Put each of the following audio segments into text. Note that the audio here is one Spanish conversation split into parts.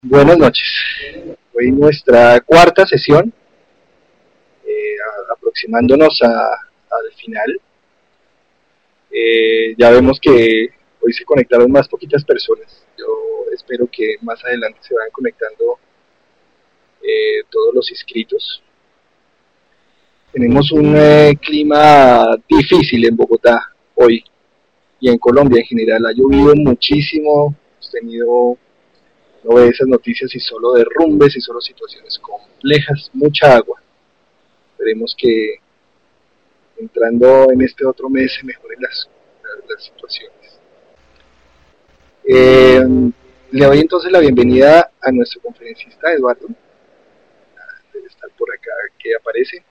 Buenas noches. Hoy nuestra cuarta sesión, aproximándonos al final. Ya vemos que hoy se conectaron más poquitas personas. Yo espero que más adelante se vayan conectando todos los inscritos. Tenemos un clima difícil en Bogotá hoy y en Colombia en general. Ha llovido muchísimo, hemos tenido, no ve esas noticias y solo derrumbes y solo situaciones complejas, mucha agua. Esperemos que entrando en este otro mes se mejoren las situaciones. Le doy entonces la bienvenida a nuestro conferencista Eduardo, debe estar por acá que aparece.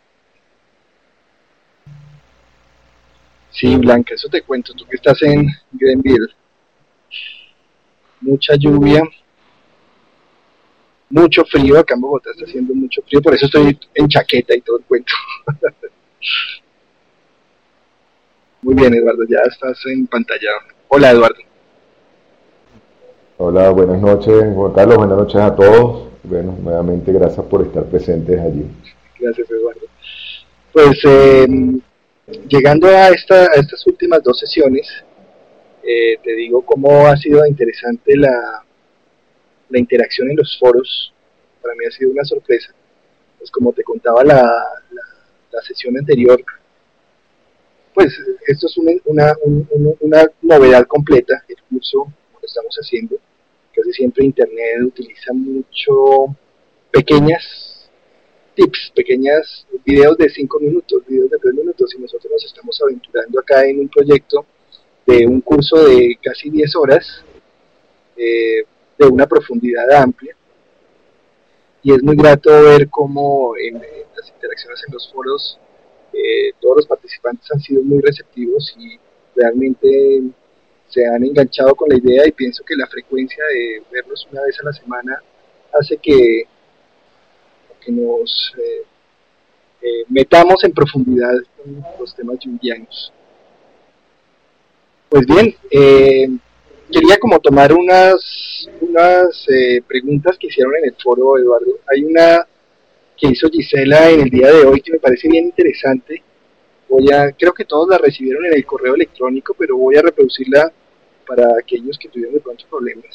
Sí, Blanca, eso te cuento, tú que estás en Greenville. Mucha lluvia, mucho frío, acá en Bogotá está haciendo mucho frío, por eso estoy en chaqueta y todo el cuento. Muy bien, Eduardo, ya estás en pantalla. Hola, Eduardo. Hola, buenas noches, Juan Carlos, buenas noches a todos. Bueno, nuevamente gracias por estar presentes allí. Gracias, Eduardo. Pues llegando a estas últimas dos sesiones, te digo cómo ha sido interesante la interacción en los foros. Para mí ha sido una sorpresa. Pues como te contaba la sesión anterior, pues esto es una novedad completa, el curso lo estamos haciendo. Casi siempre Internet utiliza mucho pequeñas tips, pequeñas videos de 5 minutos, videos de 3 minutos, y nosotros nos estamos aventurando acá en un proyecto de un curso de casi 10 horas, de una profundidad amplia, y es muy grato ver cómo en las interacciones en los foros todos los participantes han sido muy receptivos y realmente se han enganchado con la idea, y pienso que la frecuencia de vernos una vez a la semana hace que nos metamos en profundidad con los temas junguianos. Pues bien, quería como tomar unas preguntas que hicieron en el foro, Eduardo. Hay una que hizo Gisela en el día de hoy que me parece bien interesante. Creo que todos la recibieron en el correo electrónico, pero voy a reproducirla para aquellos que tuvieron de pronto problemas.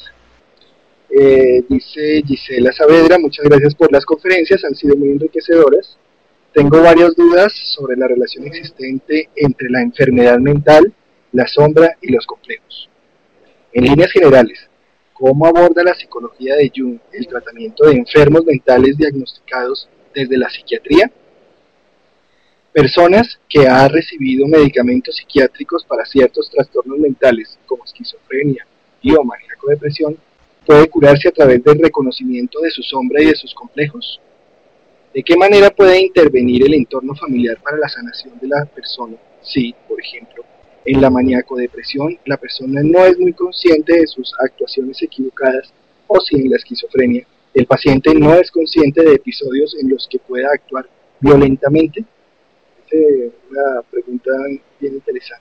Dice Gisela Saavedra: muchas gracias por las conferencias, han sido muy enriquecedoras. Tengo varias dudas sobre la relación existente entre la enfermedad mental, la sombra y los complejos. En líneas generales, ¿cómo aborda la psicología de Jung el tratamiento de enfermos mentales diagnosticados desde la psiquiatría? Personas que han recibido medicamentos psiquiátricos para ciertos trastornos mentales, como esquizofrenia y o maníaco-depresión, ¿puede curarse a través del reconocimiento de su sombra y de sus complejos? ¿De qué manera puede intervenir el entorno familiar para la sanación de la persona? Si, por ejemplo, en la maníaco-depresión la persona no es muy consciente de sus actuaciones equivocadas, o si en la esquizofrenia el paciente no es consciente de episodios en los que pueda actuar violentamente. Es una pregunta bien interesante.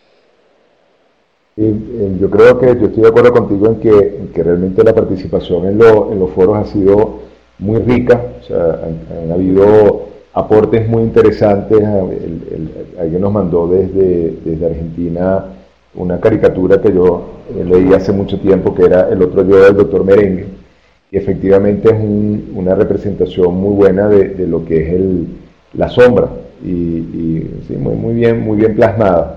Yo creo que yo estoy de acuerdo contigo en que realmente la participación en los foros ha sido muy rica. O sea, han habido aportes muy interesantes. Alguien nos mandó desde Argentina una caricatura que yo leí hace mucho tiempo, que era El otro yo del doctor Merengue, y efectivamente es una representación muy buena de lo que es la sombra, y sí, muy bien plasmada.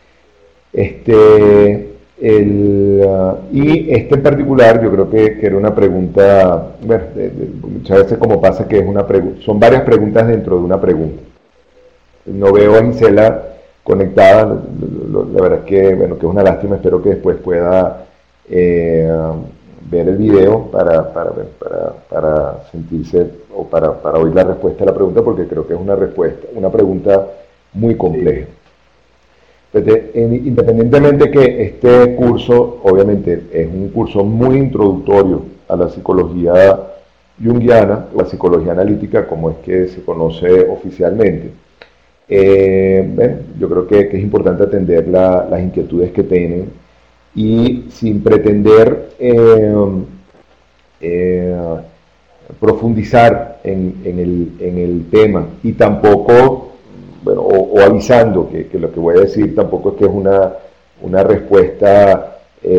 Y este en particular, yo creo que era una pregunta, bueno, muchas veces como pasa que es son varias preguntas dentro de una pregunta. No veo a Gisela conectada, la verdad es que, bueno, que es una lástima. Espero que después pueda ver el video para sentirse o para oír la respuesta a la pregunta, porque creo que es una pregunta muy compleja. Independientemente que este curso, obviamente, es un curso muy introductorio a la psicología junguiana, o la psicología analítica, como es que se conoce oficialmente, yo creo que es importante atender las inquietudes que tienen, y sin pretender profundizar en el tema, y tampoco, bueno, o avisando que lo que voy a decir tampoco es que es una respuesta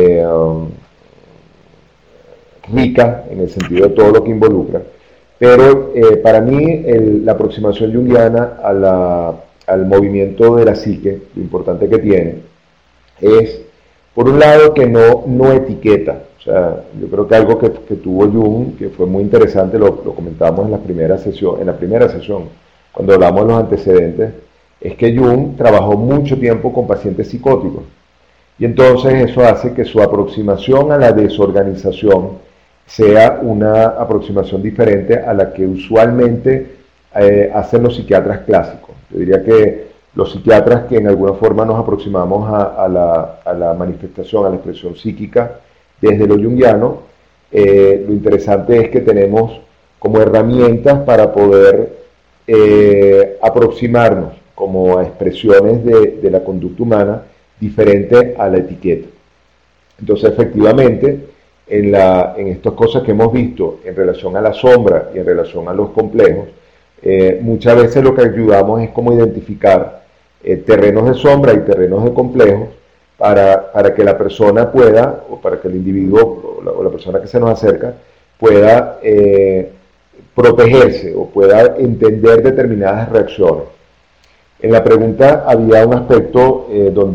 rica en el sentido de todo lo que involucra, pero para mí la aproximación junguiana al movimiento de la psique, lo importante que tiene, es, por un lado, que no etiqueta. O sea, yo creo que algo que tuvo Jung, que fue muy interesante, lo comentábamos en la primera sesión, cuando hablamos de los antecedentes, es que Jung trabajó mucho tiempo con pacientes psicóticos. Y entonces eso hace que su aproximación a la desorganización sea una aproximación diferente a la que usualmente hacen los psiquiatras clásicos. Yo diría que los psiquiatras que en alguna forma nos aproximamos a la manifestación, a la expresión psíquica desde lo junguiano, lo interesante es que tenemos como herramientas para poder aproximarnos como a expresiones de la conducta humana diferente a la etiqueta. Entonces, efectivamente, en estas cosas que hemos visto en relación a la sombra y en relación a los complejos, muchas veces lo que ayudamos es como identificar terrenos de sombra y terrenos de complejos para que la persona pueda, o para que el individuo o la persona que se nos acerca pueda protegerse o pueda entender determinadas reacciones. En la pregunta había un aspecto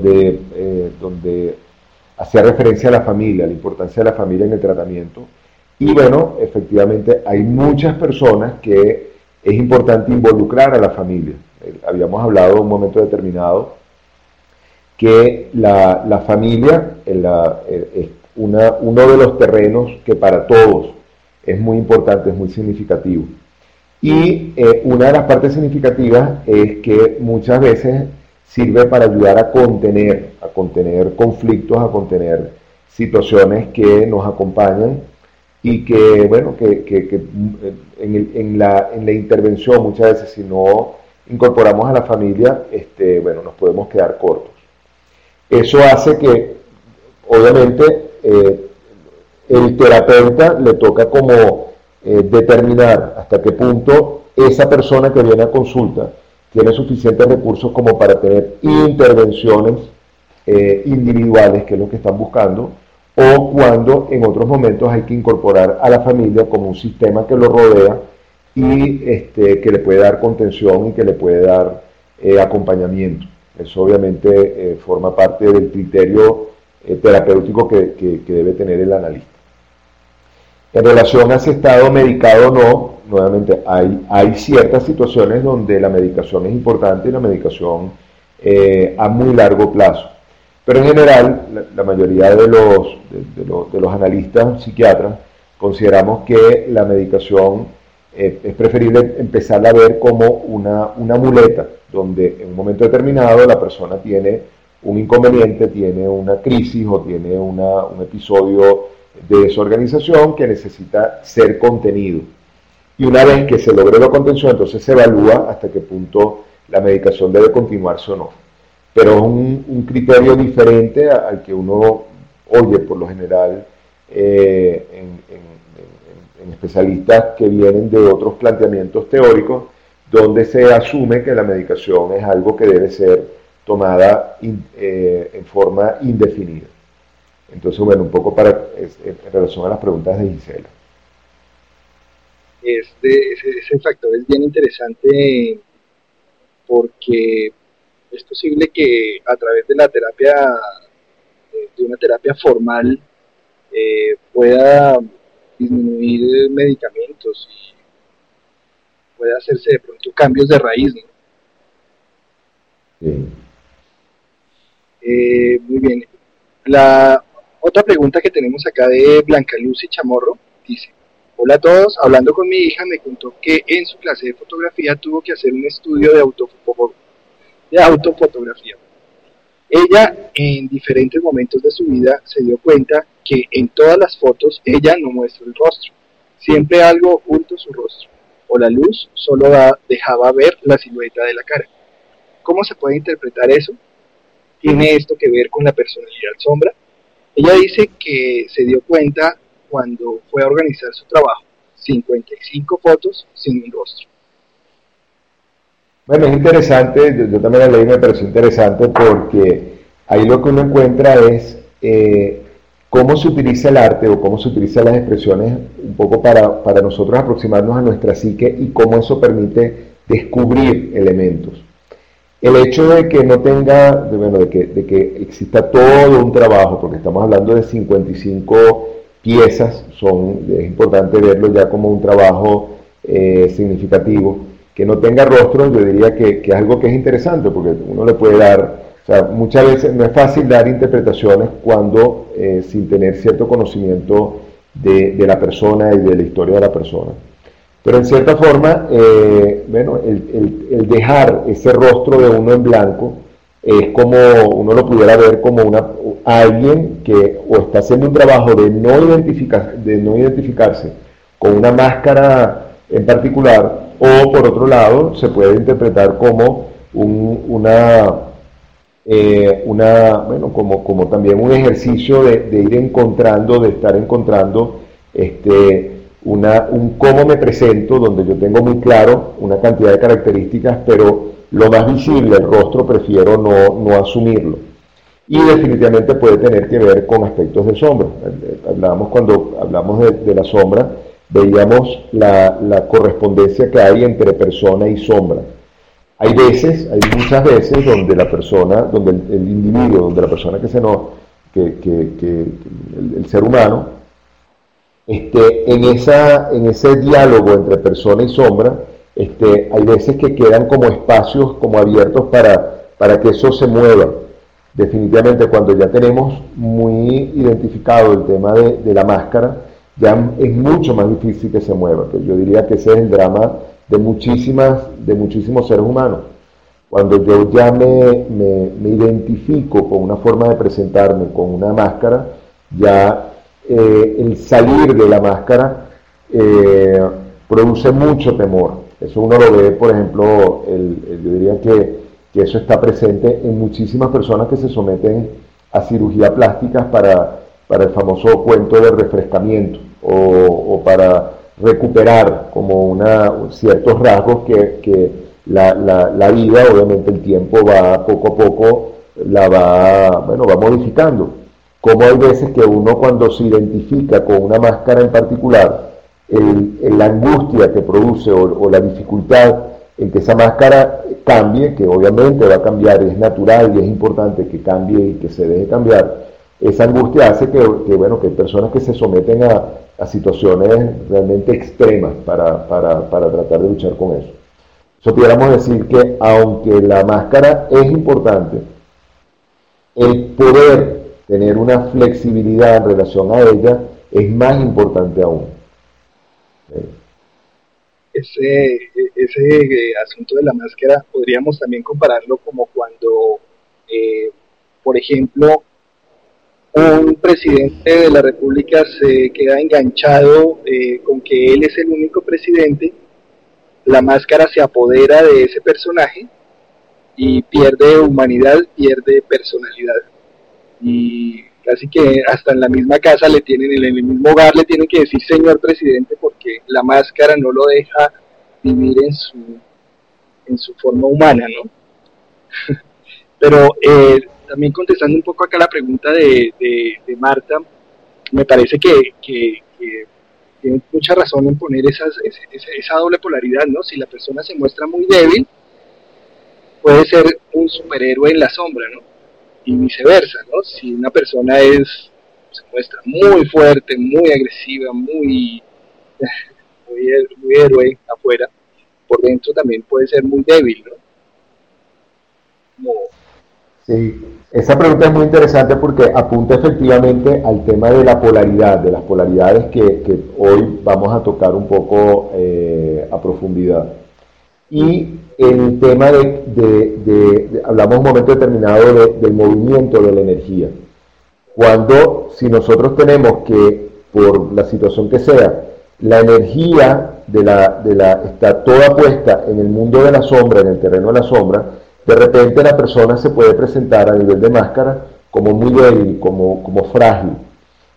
donde hacía referencia a la familia, la importancia de la familia en el tratamiento. Y bueno, efectivamente hay muchas personas que es importante involucrar a la familia. Habíamos hablado en un momento determinado que la familia es uno de los terrenos que para todos es muy importante, es muy significativo. Y una de las partes significativas es que muchas veces sirve para ayudar a contener conflictos, a contener situaciones que nos acompañan y que, bueno, que en la intervención muchas veces, si no incorporamos a la familia, bueno, nos podemos quedar cortos. Eso hace que, obviamente, el terapeuta le toca como determinar hasta qué punto esa persona que viene a consulta tiene suficientes recursos como para tener intervenciones individuales, que es lo que están buscando, o cuando en otros momentos hay que incorporar a la familia como un sistema que lo rodea y que le puede dar contención y que le puede dar acompañamiento. Eso obviamente forma parte del criterio terapéutico que debe tener el analista. En relación a si estado medicado o no, nuevamente hay ciertas situaciones donde la medicación es importante y la medicación a muy largo plazo. Pero en general, la mayoría de los analistas psiquiatras consideramos que la medicación es preferible empezarla a ver como una muleta, donde en un momento determinado la persona tiene un inconveniente, tiene una crisis o tiene un episodio de desorganización que necesita ser contenido. Y una vez que se logre la contención, entonces se evalúa hasta qué punto la medicación debe continuarse o no. Pero es un criterio diferente al que uno oye por lo general en especialistas que vienen de otros planteamientos teóricos, donde se asume que la medicación es algo que debe ser tomada en forma indefinida. Entonces, bueno, un poco en relación a las preguntas de Gisela. Ese factor es bien interesante porque es posible que a través de la terapia, de una terapia formal, pueda disminuir medicamentos y pueda hacerse de pronto cambios de raíz, ¿no? Sí. Muy bien. La otra pregunta que tenemos acá de Blanca Lucy Chamorro dice: hola a todos, hablando con mi hija me contó que en su clase de fotografía tuvo que hacer un estudio de autofotografía. Ella en diferentes momentos de su vida se dio cuenta que en todas las fotos ella no muestra el rostro, siempre algo oculto su rostro, o la luz solo dejaba ver la silueta de la cara. ¿Cómo se puede interpretar eso? ¿Tiene esto que ver con la personalidad sombra? Ella dice que se dio cuenta cuando fue a organizar su trabajo. 55 fotos sin un rostro. Bueno, es interesante, yo también la leí y me pareció interesante porque ahí lo que uno encuentra es cómo se utiliza el arte o cómo se utilizan las expresiones un poco para nosotros aproximarnos a nuestra psique y cómo eso permite descubrir elementos. El hecho de que no tenga, bueno, de que exista todo un trabajo, porque estamos hablando de 55 piezas, es importante verlo ya como un trabajo significativo. Que no tenga rostro, yo diría que es algo que es interesante, porque uno le puede dar, o sea, muchas veces no es fácil dar interpretaciones cuando sin tener cierto conocimiento de la persona y de la historia de la persona. Pero en cierta forma, bueno, el dejar ese rostro de uno en blanco es como uno lo pudiera ver como alguien que o está haciendo un trabajo de no identificarse con una máscara en particular, o por otro lado se puede interpretar como bueno, como también un ejercicio de ir encontrando, de estar encontrando un cómo me presento, donde yo tengo muy claro una cantidad de características, pero lo más visible, el rostro, prefiero no asumirlo. Y definitivamente puede tener que ver con aspectos de sombra. Cuando hablamos de la sombra, veíamos la correspondencia que hay entre persona y sombra. Hay muchas veces donde la persona, donde el individuo, donde la persona el ser humano, en ese diálogo entre persona y sombra, hay veces que quedan como espacios como abiertos para que eso se mueva. Definitivamente cuando ya tenemos muy identificado el tema de la máscara, ya es mucho más difícil que se mueva. Que yo diría que ese es el drama de muchísimos seres humanos. Cuando yo ya me identifico con una forma de presentarme, con una máscara, ya el salir de la máscara produce mucho temor. Eso uno lo ve, por ejemplo, yo diría que eso está presente en muchísimas personas que se someten a cirugía plásticas para el famoso cuento de refrescamiento o para recuperar como ciertos rasgos que la vida, obviamente el tiempo va poco a poco, va modificando. Como hay veces que uno cuando se identifica con una máscara en particular, la angustia que produce o la dificultad en que esa máscara cambie, que obviamente va a cambiar, es natural y es importante que cambie y que se deje cambiar, esa angustia hace que hay personas que se someten a situaciones realmente extremas para tratar de luchar con eso. Eso pudiéramos decir que aunque la máscara es importante, el poder tener una flexibilidad en relación a ella es más importante aún. Ese asunto de la máscara podríamos también compararlo como cuando, por ejemplo, un presidente de la República se queda enganchado con que él es el único presidente, la máscara se apodera de ese personaje y pierde humanidad, pierde personalidad. Y casi que hasta en la misma casa en el mismo hogar le tienen que decir señor presidente porque la máscara no lo deja vivir en su forma humana, ¿no? Pero también contestando un poco acá la pregunta de Marta, me parece que tiene mucha razón en poner esa doble polaridad, ¿no? Si la persona se muestra muy débil, puede ser un superhéroe en la sombra, ¿no? Y viceversa, ¿no? Si una persona se muestra muy fuerte, muy agresiva, muy héroe afuera, por dentro también puede ser muy débil, ¿no? Sí, esa pregunta es muy interesante porque apunta efectivamente al tema de la polaridad, de las polaridades que hoy vamos a tocar un poco a profundidad. Y el tema hablamos un momento determinado del movimiento de la energía. Si nosotros tenemos que, por la situación que sea, la energía está toda puesta en el mundo de la sombra, en el terreno de la sombra, de repente la persona se puede presentar a nivel de máscara como muy débil, como frágil.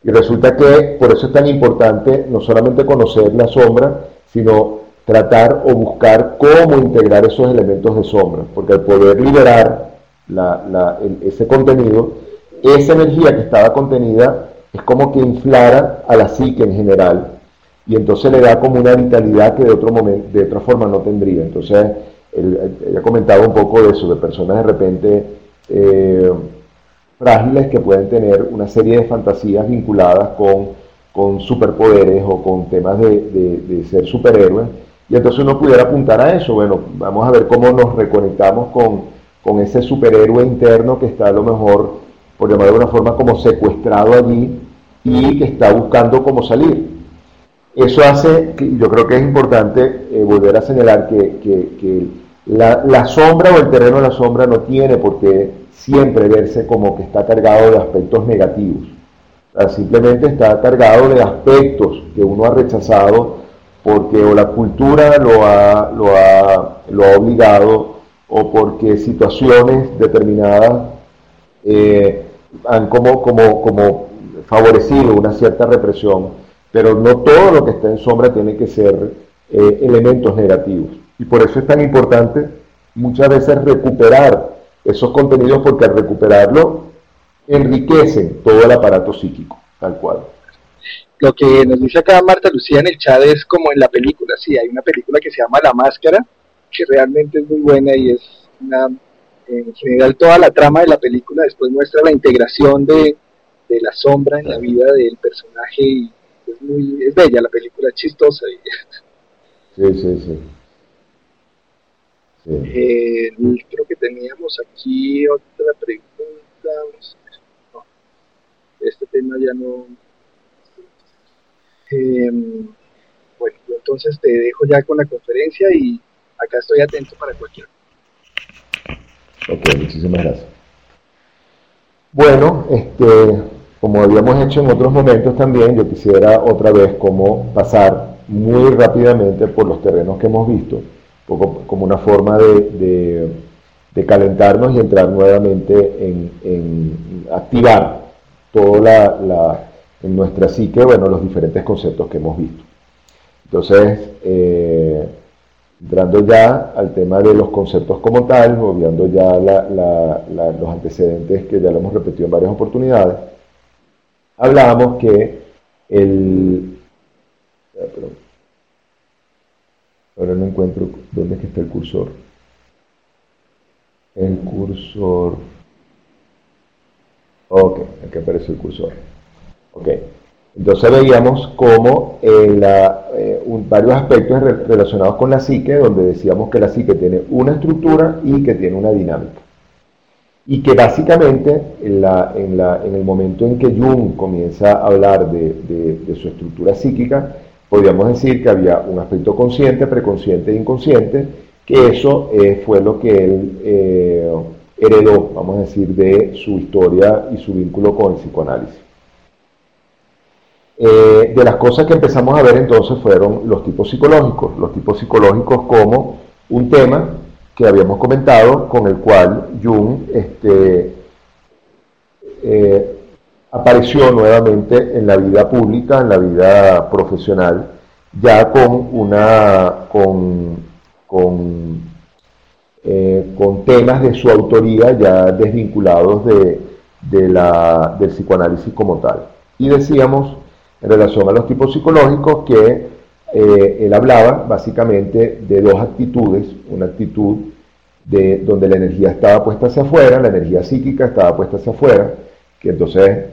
Y resulta que por eso es tan importante no solamente conocer la sombra, sino tratar o buscar cómo integrar esos elementos de sombra, porque al poder liberar ese contenido, esa energía que estaba contenida es como que inflara a la psique en general, y entonces le da como una vitalidad que de otra forma no tendría. Entonces, ella comentaba un poco de eso, de personas de repente frágiles que pueden tener una serie de fantasías vinculadas con superpoderes o con temas de ser superhéroes, y entonces uno pudiera apuntar a eso. Bueno, vamos a ver cómo nos reconectamos con ese superhéroe interno que está a lo mejor, por llamar de alguna forma, como secuestrado allí y que está buscando cómo salir. Eso hace, yo creo que es importante volver a señalar que la sombra o el terreno de la sombra no tiene por qué siempre verse como que está cargado de aspectos negativos. O sea, simplemente está cargado de aspectos que uno ha rechazado porque o la cultura lo ha obligado, o porque situaciones determinadas han como favorecido una cierta represión, pero no todo lo que está en sombra tiene que ser elementos negativos. Y por eso es tan importante muchas veces recuperar esos contenidos, porque al recuperarlo enriquecen todo el aparato psíquico, tal cual. Lo que nos dice acá Marta Lucía en el chat es como en la película, sí, hay una película que se llama La Máscara, que realmente es muy buena, y es en general toda la trama de la película después muestra la integración de la sombra en la vida del personaje, y es bella la película, es chistosa. Sí. Creo que teníamos aquí otra pregunta. No, este tema ya no. Bueno, entonces te dejo ya con la conferencia y acá estoy atento para cualquier. Ok, muchísimas gracias. Bueno, como habíamos hecho en otros momentos también, yo quisiera otra vez como pasar muy rápidamente por los terrenos que hemos visto, un poco como una forma de calentarnos y entrar nuevamente en activar toda en nuestra psique, bueno, los diferentes conceptos que hemos visto. Entonces, entrando ya al tema de los conceptos como tal, obviando ya los antecedentes que ya lo hemos repetido en varias oportunidades, hablábamos que ahora no encuentro dónde es que está el cursor. El cursor. Ok, aquí aparece el cursor. Ok, entonces veíamos como varios aspectos relacionados con la psique, donde decíamos que la psique tiene una estructura y que tiene una dinámica. Y que básicamente en el momento en que Jung comienza a hablar de su estructura psíquica, podríamos decir que había un aspecto consciente, preconsciente e inconsciente, que eso fue lo que él heredó, vamos a decir, de su historia y su vínculo con el psicoanálisis. De las cosas que empezamos a ver entonces fueron los tipos psicológicos como un tema que habíamos comentado, con el cual Jung apareció nuevamente en la vida pública, en la vida profesional, ya con temas de su autoría ya desvinculados del psicoanálisis como tal. Y decíamos, en relación a los tipos psicológicos, que él hablaba básicamente de dos actitudes: una actitud donde la energía estaba puesta hacia afuera, la energía psíquica estaba puesta hacia afuera, que entonces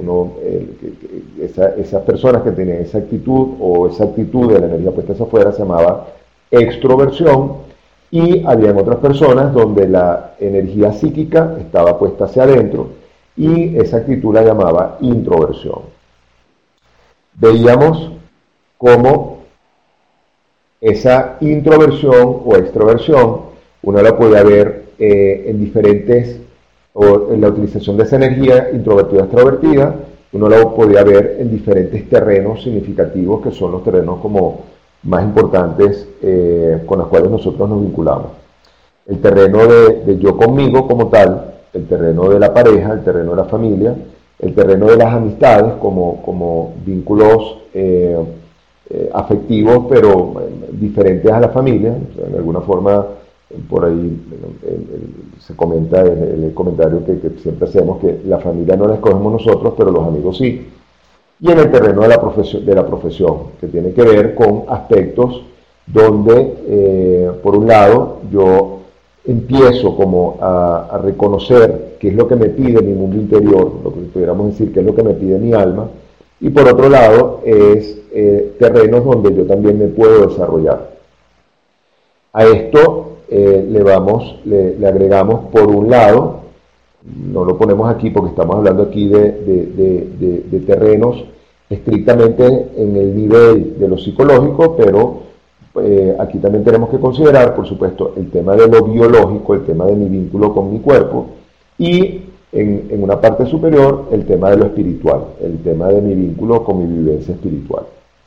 esas personas que tenían esa actitud o esa actitud de la energía puesta hacia afuera se llamaba extroversión, y habían otras personas donde la energía psíquica estaba puesta hacia adentro y esa actitud la llamaba introversión. Veíamos cómo esa introversión o extroversión uno la podía ver en la utilización de esa energía introvertida o extrovertida, uno la podía ver en diferentes terrenos significativos, que son los terrenos como más importantes con los cuales nosotros nos vinculamos. El terreno de yo conmigo como tal, el terreno de la pareja, el terreno de la familia, el terreno de las amistades como vínculos afectivos, pero diferentes a la familia. O sea, de alguna forma, por ahí se comenta en el comentario que siempre hacemos, que la familia no la escogemos nosotros, pero los amigos sí. Y en el terreno de la profesión, que tiene que ver con aspectos donde, por un lado, yo empiezo como a reconocer qué es lo que me pide mi mundo interior, lo que pudiéramos decir que es lo que me pide mi alma, y por otro lado es terrenos donde yo también me puedo desarrollar. A esto le agregamos, por un lado, no lo ponemos aquí porque estamos hablando aquí de terrenos estrictamente en el nivel de lo psicológico, pero aquí también tenemos que considerar, por supuesto, el tema de lo biológico, el tema de mi vínculo con mi cuerpo, y en una parte superior el tema de lo espiritual, el tema de mi vínculo con mi vivencia espiritual.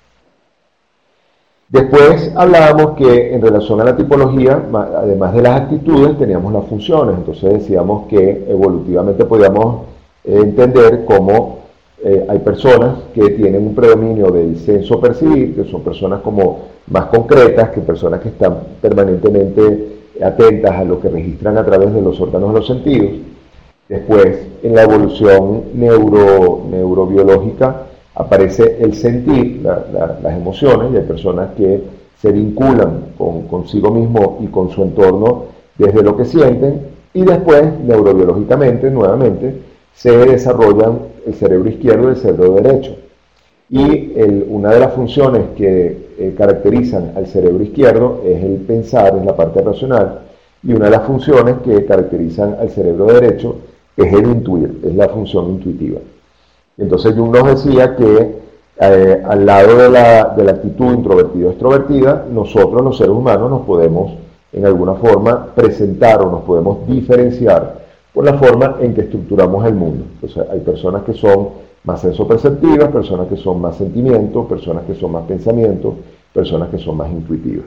Después hablábamos que en relación a la tipología, además de las actitudes, teníamos las funciones. Entonces decíamos que evolutivamente podíamos entender cómo hay personas que tienen un predominio del senso percibir, que son personas como más concretas, que personas que están permanentemente atentas a lo que registran a través de los órganos de los sentidos. Después, en la evolución neurobiológica, aparece el sentir, las emociones, y hay personas que se vinculan consigo mismo y con su entorno desde lo que sienten, y después, neurobiológicamente, nuevamente, se desarrollan el cerebro izquierdo y el cerebro derecho. Y una de las funciones que caracterizan al cerebro izquierdo es el pensar, es la parte racional, y una de las funciones que caracterizan al cerebro derecho es el intuir, es la función intuitiva. Entonces Jung nos decía que al lado de la actitud introvertida-extrovertida, nosotros los seres humanos nos podemos en alguna forma presentar o nos podemos diferenciar por la forma en que estructuramos el mundo. Entonces hay personas que son más sensoperceptivas, personas que son más sentimientos, personas que son más pensamientos, personas que son más intuitivas.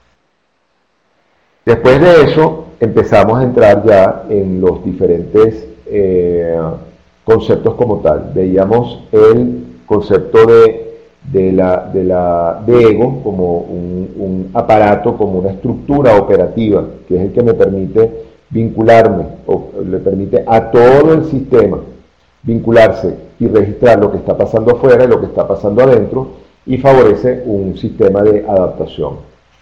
Después de eso empezamos a entrar ya en los diferentes conceptos como tal. Veíamos el concepto de ego como un aparato, como una estructura operativa, que es el que me permite vincularme, o le permite a todo el sistema vincularse y registrar lo que está pasando afuera y lo que está pasando adentro, y favorece un sistema de adaptación.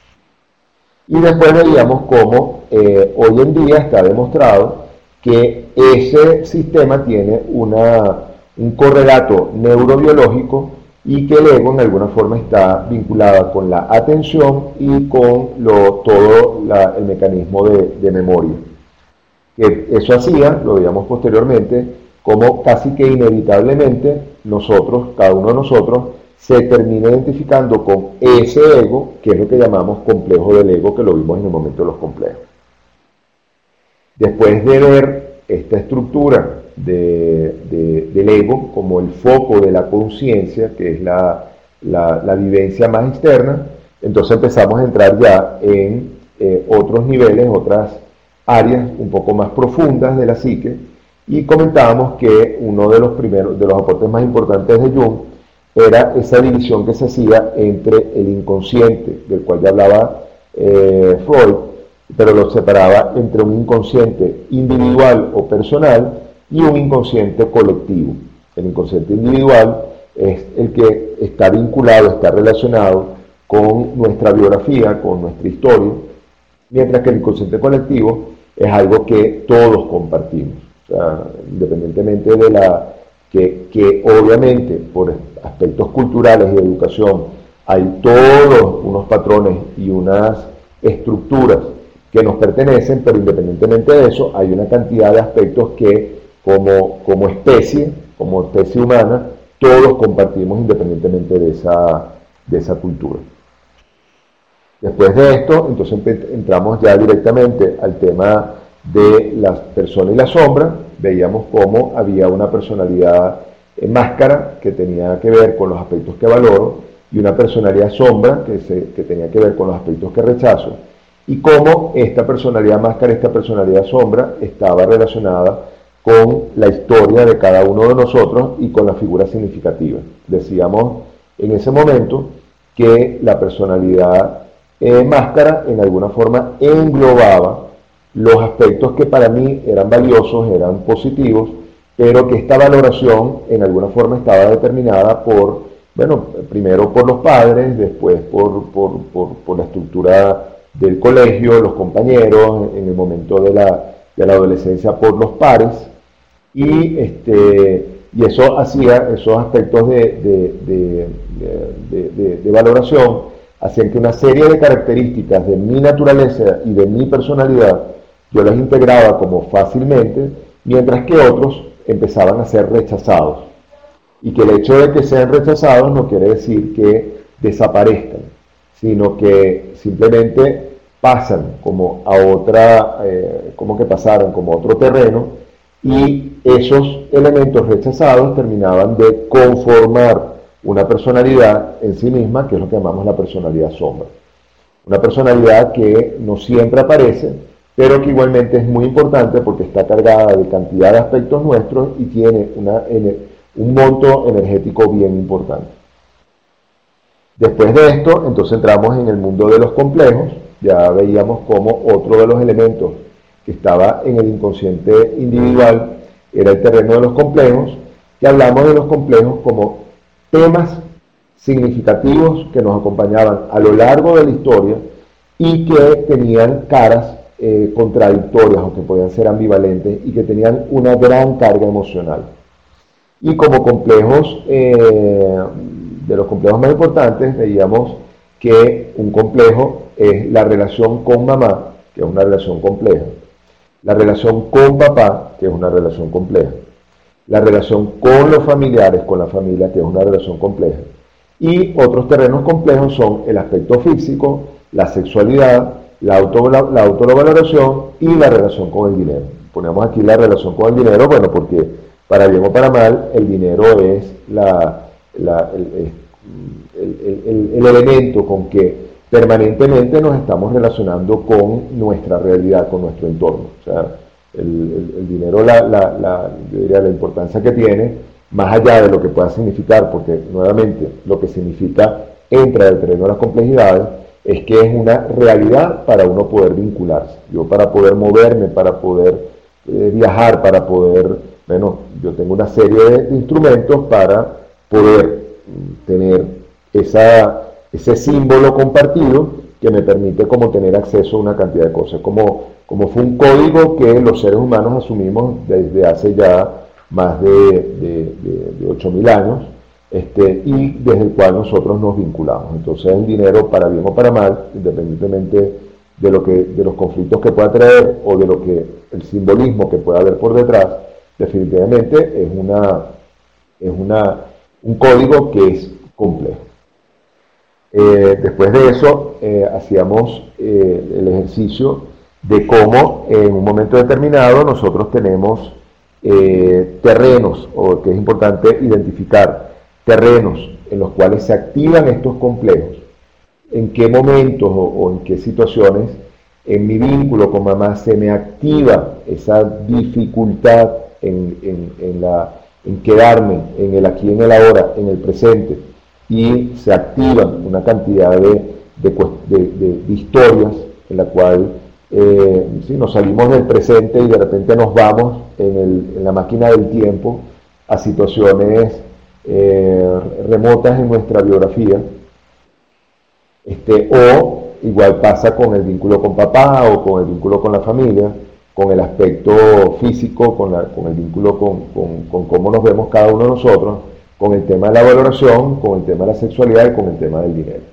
Y después veíamos cómo hoy en día está demostrado que ese sistema tiene un correlato neurobiológico, y que el ego en alguna forma está vinculado con la atención y con todo el mecanismo de memoria. Que eso hacía, lo veíamos posteriormente, como casi que inevitablemente nosotros, cada uno de nosotros, se termina identificando con ese ego, que es lo que llamamos complejo del ego, que lo vimos en el momento de los complejos. Después de ver esta estructura del ego como el foco de la conciencia, que es la vivencia más externa, entonces empezamos a entrar ya en otros niveles, otras áreas un poco más profundas de la psique, y comentábamos que uno de los aportes más importantes de Jung era esa división que se hacía entre el inconsciente, del cual ya hablaba Freud, pero lo separaba entre un inconsciente individual o personal y un inconsciente colectivo. El inconsciente individual es el que está vinculado, está relacionado con nuestra biografía, con nuestra historia, mientras que el inconsciente colectivo es algo que todos compartimos. O sea, independientemente de que obviamente por aspectos culturales y de educación hay todos unos patrones y unas estructuras que nos pertenecen, pero independientemente de eso hay una cantidad de aspectos que como especie humana, todos compartimos independientemente de esa cultura. Después de esto, entonces entramos ya directamente al tema de la persona y la sombra. Veíamos cómo había una personalidad máscara que tenía que ver con los aspectos que valoro, y una personalidad sombra que tenía que ver con los aspectos que rechazo, y cómo esta personalidad máscara, esta personalidad sombra estaba relacionada con la historia de cada uno de nosotros y con la figura significativa. Decíamos en ese momento que la personalidad máscara en alguna forma englobaba los aspectos que para mí eran valiosos, eran positivos, pero que esta valoración en alguna forma estaba determinada por, bueno, primero por los padres, después por la estructura del colegio, los compañeros, en el momento de la adolescencia por los pares, y eso hacía, esos aspectos de valoración, hacían que una serie de características de mi naturaleza y de mi personalidad, yo las integraba como fácilmente, mientras que otros empezaban a ser rechazados. Y que el hecho de que sean rechazados no quiere decir que desaparezcan, sino que simplemente pasan como a otra, como que pasaran como a otro terreno, y esos elementos rechazados terminaban de conformar una personalidad en sí misma, que es lo que llamamos la personalidad sombra. Una personalidad que no siempre aparece, pero que igualmente es muy importante porque está cargada de cantidad de aspectos nuestros y tiene un monto energético bien importante. Después de esto, entonces entramos en el mundo de los complejos. Ya veíamos cómo otro de los elementos que estaba en el inconsciente individual era el terreno de los complejos, que hablamos de los complejos como temas significativos que nos acompañaban a lo largo de la historia y que tenían caras contradictorias o que podían ser ambivalentes y que tenían una gran carga emocional. Y como complejos, de los complejos más importantes, veíamos que un complejo es la relación con mamá, que es una relación compleja, la relación con papá, que es una relación compleja, la relación con los familiares, con la familia, que es una relación compleja, y otros terrenos complejos son el aspecto físico, la sexualidad, la autovaloración y la relación con el dinero. Ponemos aquí la relación con el dinero, bueno, porque para bien o para mal, el dinero es el elemento con que permanentemente nos estamos relacionando con nuestra realidad, con nuestro entorno. O sea, el dinero, yo diría, la importancia que tiene, más allá de lo que pueda significar, porque nuevamente lo que significa entra del terreno de las complejidades, es que es una realidad para uno poder vincularse. Yo para poder moverme, para poder viajar, para poder, bueno, yo tengo una serie de instrumentos para poder tener ese símbolo compartido que me permite como tener acceso a una cantidad de cosas, como fue un código que los seres humanos asumimos desde hace ya más de 8.000 años, y desde el cual nosotros nos vinculamos. Entonces el dinero, para bien o para mal, independientemente de los conflictos que pueda traer o de lo que el simbolismo que pueda haber por detrás, definitivamente es un código que es complejo. Después de eso hacíamos el ejercicio de cómo en un momento determinado nosotros tenemos terrenos, o que es importante identificar terrenos en los cuales se activan estos complejos, en qué momentos o en qué situaciones en mi vínculo con mamá se me activa esa dificultad en quedarme en el aquí, en el ahora, en el presente, y se activan una cantidad de historias en la cual sí, nos salimos del presente y de repente nos vamos en la máquina del tiempo a situaciones remotas en nuestra biografía, o igual pasa con el vínculo con papá o con el vínculo con la familia, con el aspecto físico, con el vínculo con cómo nos vemos cada uno de nosotros, con el tema de la valoración, con el tema de la sexualidad y con el tema del dinero.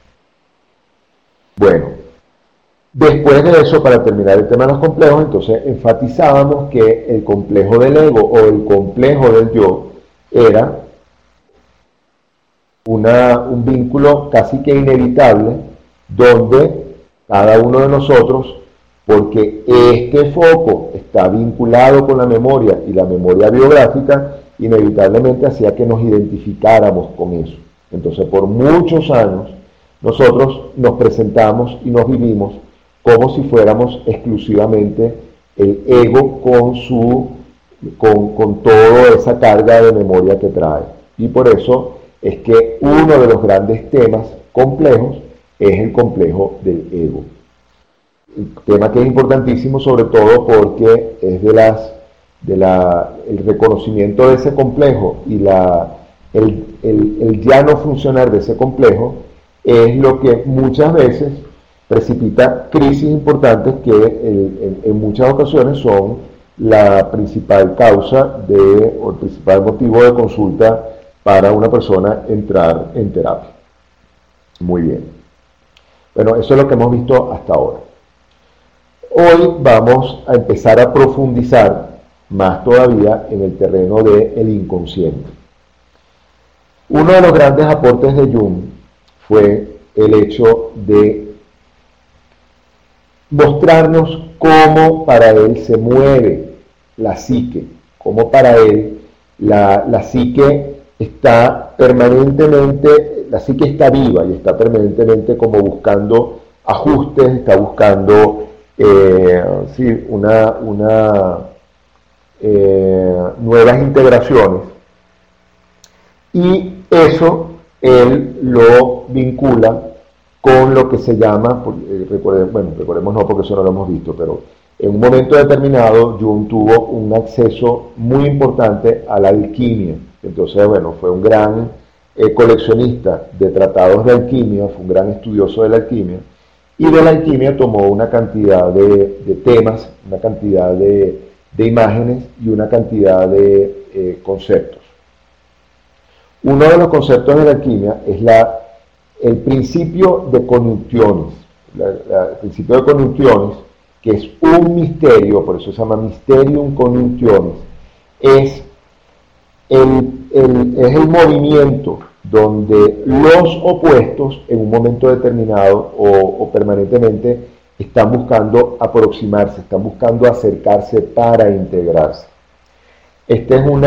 Bueno, después de eso, para terminar el tema de los complejos, entonces enfatizábamos que el complejo del ego o el complejo del yo era un vínculo casi que inevitable, donde cada uno de nosotros, porque este foco está vinculado con la memoria y la memoria biográfica, inevitablemente hacía que nos identificáramos con eso. Entonces, por muchos años, nosotros nos presentamos y nos vivimos como si fuéramos exclusivamente el ego con su con toda esa carga de memoria que trae. Y por eso es que uno de los grandes temas complejos es el complejo del ego. Un tema que es importantísimo, sobre todo porque es el reconocimiento de ese complejo y el ya no funcionar de ese complejo es lo que muchas veces precipita crisis importantes que en muchas ocasiones son la principal causa o el principal motivo de consulta para una persona entrar en terapia. Muy bien. Bueno, eso es lo que hemos visto hasta ahora. Hoy vamos a empezar a profundizar más todavía en el terreno del inconsciente. Uno de los grandes aportes de Jung fue el hecho de mostrarnos cómo para él se mueve la psique, cómo para él la psique está permanentemente, la psique está viva y está permanentemente como buscando ajustes, está buscando nuevas integraciones, y eso él lo vincula con lo que se llama, recordemos no porque eso no lo hemos visto, pero en un momento determinado Jung tuvo un acceso muy importante a la alquimia. Entonces, bueno, fue un gran coleccionista de tratados de alquimia, fue un gran estudioso de la alquimia, y de la alquimia tomó una cantidad de temas, una cantidad de imágenes y una cantidad de conceptos. Uno de los conceptos de la alquimia es el principio de conjuncciones. El principio de conjuncciones, que es un misterio, por eso se llama Mysterium Conjunctionis, es el movimiento donde los opuestos en un momento determinado o permanentemente están buscando aproximarse, están buscando acercarse para integrarse. Esta es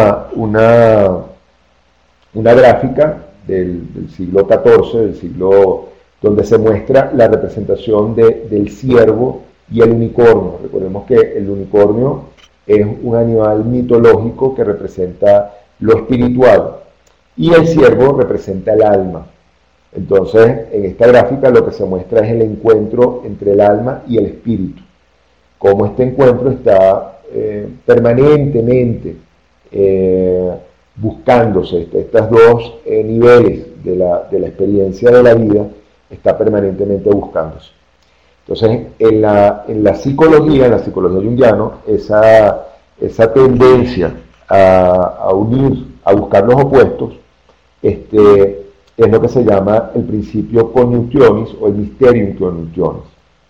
una gráfica del siglo XIV, donde se muestra la representación del ciervo y el unicornio. Recordemos que el unicornio es un animal mitológico que representa lo espiritual y el ciervo representa el alma. Entonces, en esta gráfica lo que se muestra es el encuentro entre el alma y el espíritu. Cómo este encuentro está permanentemente buscándose, estos dos niveles de la experiencia de la vida está permanentemente buscándose. Entonces, en la psicología junguiana, esa tendencia a unir, a buscar los opuestos, es lo que se llama el principio conjunctionis o el mysterium conjunctionis.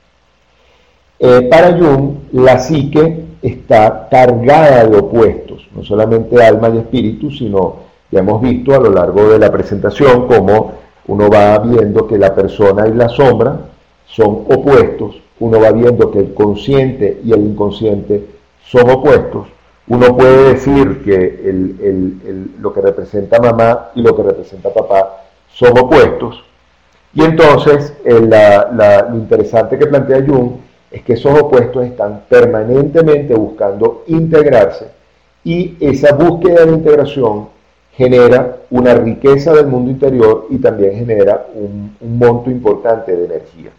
Para Jung, la psique está cargada de opuestos, no solamente alma y espíritu, sino, ya hemos visto a lo largo de la presentación, cómo uno va viendo que la persona y la sombra son opuestos, uno va viendo que el consciente y el inconsciente son opuestos. Uno puede decir que lo que representa mamá y lo que representa papá son opuestos, y entonces lo interesante que plantea Jung es que esos opuestos están permanentemente buscando integrarse, y esa búsqueda de integración genera una riqueza del mundo interior y también genera un monto importante de energía.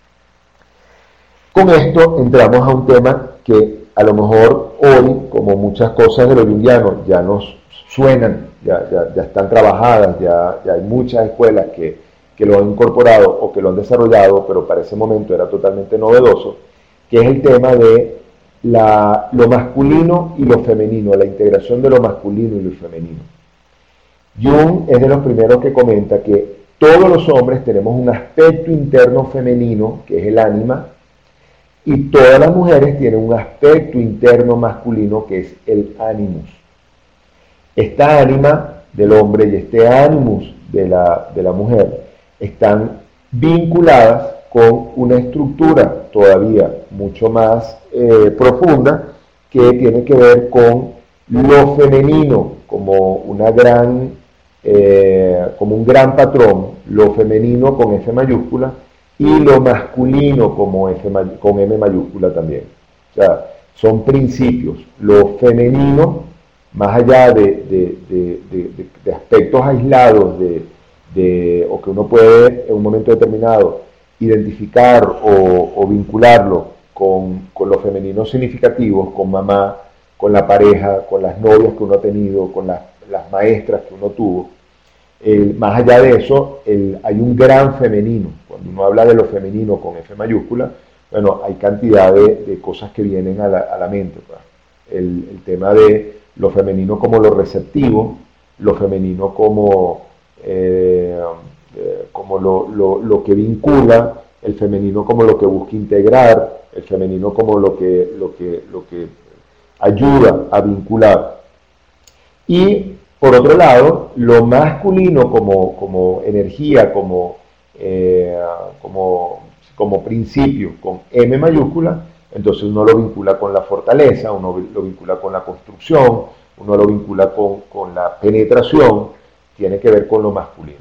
Con esto entramos a un tema que a lo mejor hoy, como muchas cosas de lo junguiano, ya nos suenan, ya están trabajadas, ya hay muchas escuelas que lo han incorporado o que lo han desarrollado, pero para ese momento era totalmente novedoso, que es el tema de lo masculino y lo femenino, la integración de lo masculino y lo femenino. Jung es de los primeros que comenta que todos los hombres tenemos un aspecto interno femenino, que es el ánima, y todas las mujeres tienen un aspecto interno masculino, que es el animus. Esta ánima del hombre y este animus de la mujer están vinculadas con una estructura todavía mucho más profunda, que tiene que ver con lo femenino como como un gran patrón, lo femenino con F mayúscula, y lo masculino con M mayúscula también. O sea, son principios. Lo femenino, más allá de aspectos aislados o que uno puede en un momento determinado identificar o vincularlo con los femeninos significativos, con mamá, con la pareja, con las novias que uno ha tenido, con las maestras que uno tuvo. Más allá de eso, hay un gran femenino. Cuando uno habla de lo femenino con F mayúscula, bueno, hay cantidad de cosas que vienen a la mente. Pues. El tema de lo femenino como lo receptivo, lo femenino como lo que vincula, el femenino como lo que busca integrar, el femenino como lo que ayuda a vincular. Y por otro lado, lo masculino como energía, como principio, con M mayúscula, entonces uno lo vincula con la fortaleza, uno lo vincula con la construcción, uno lo vincula con la penetración, tiene que ver con lo masculino.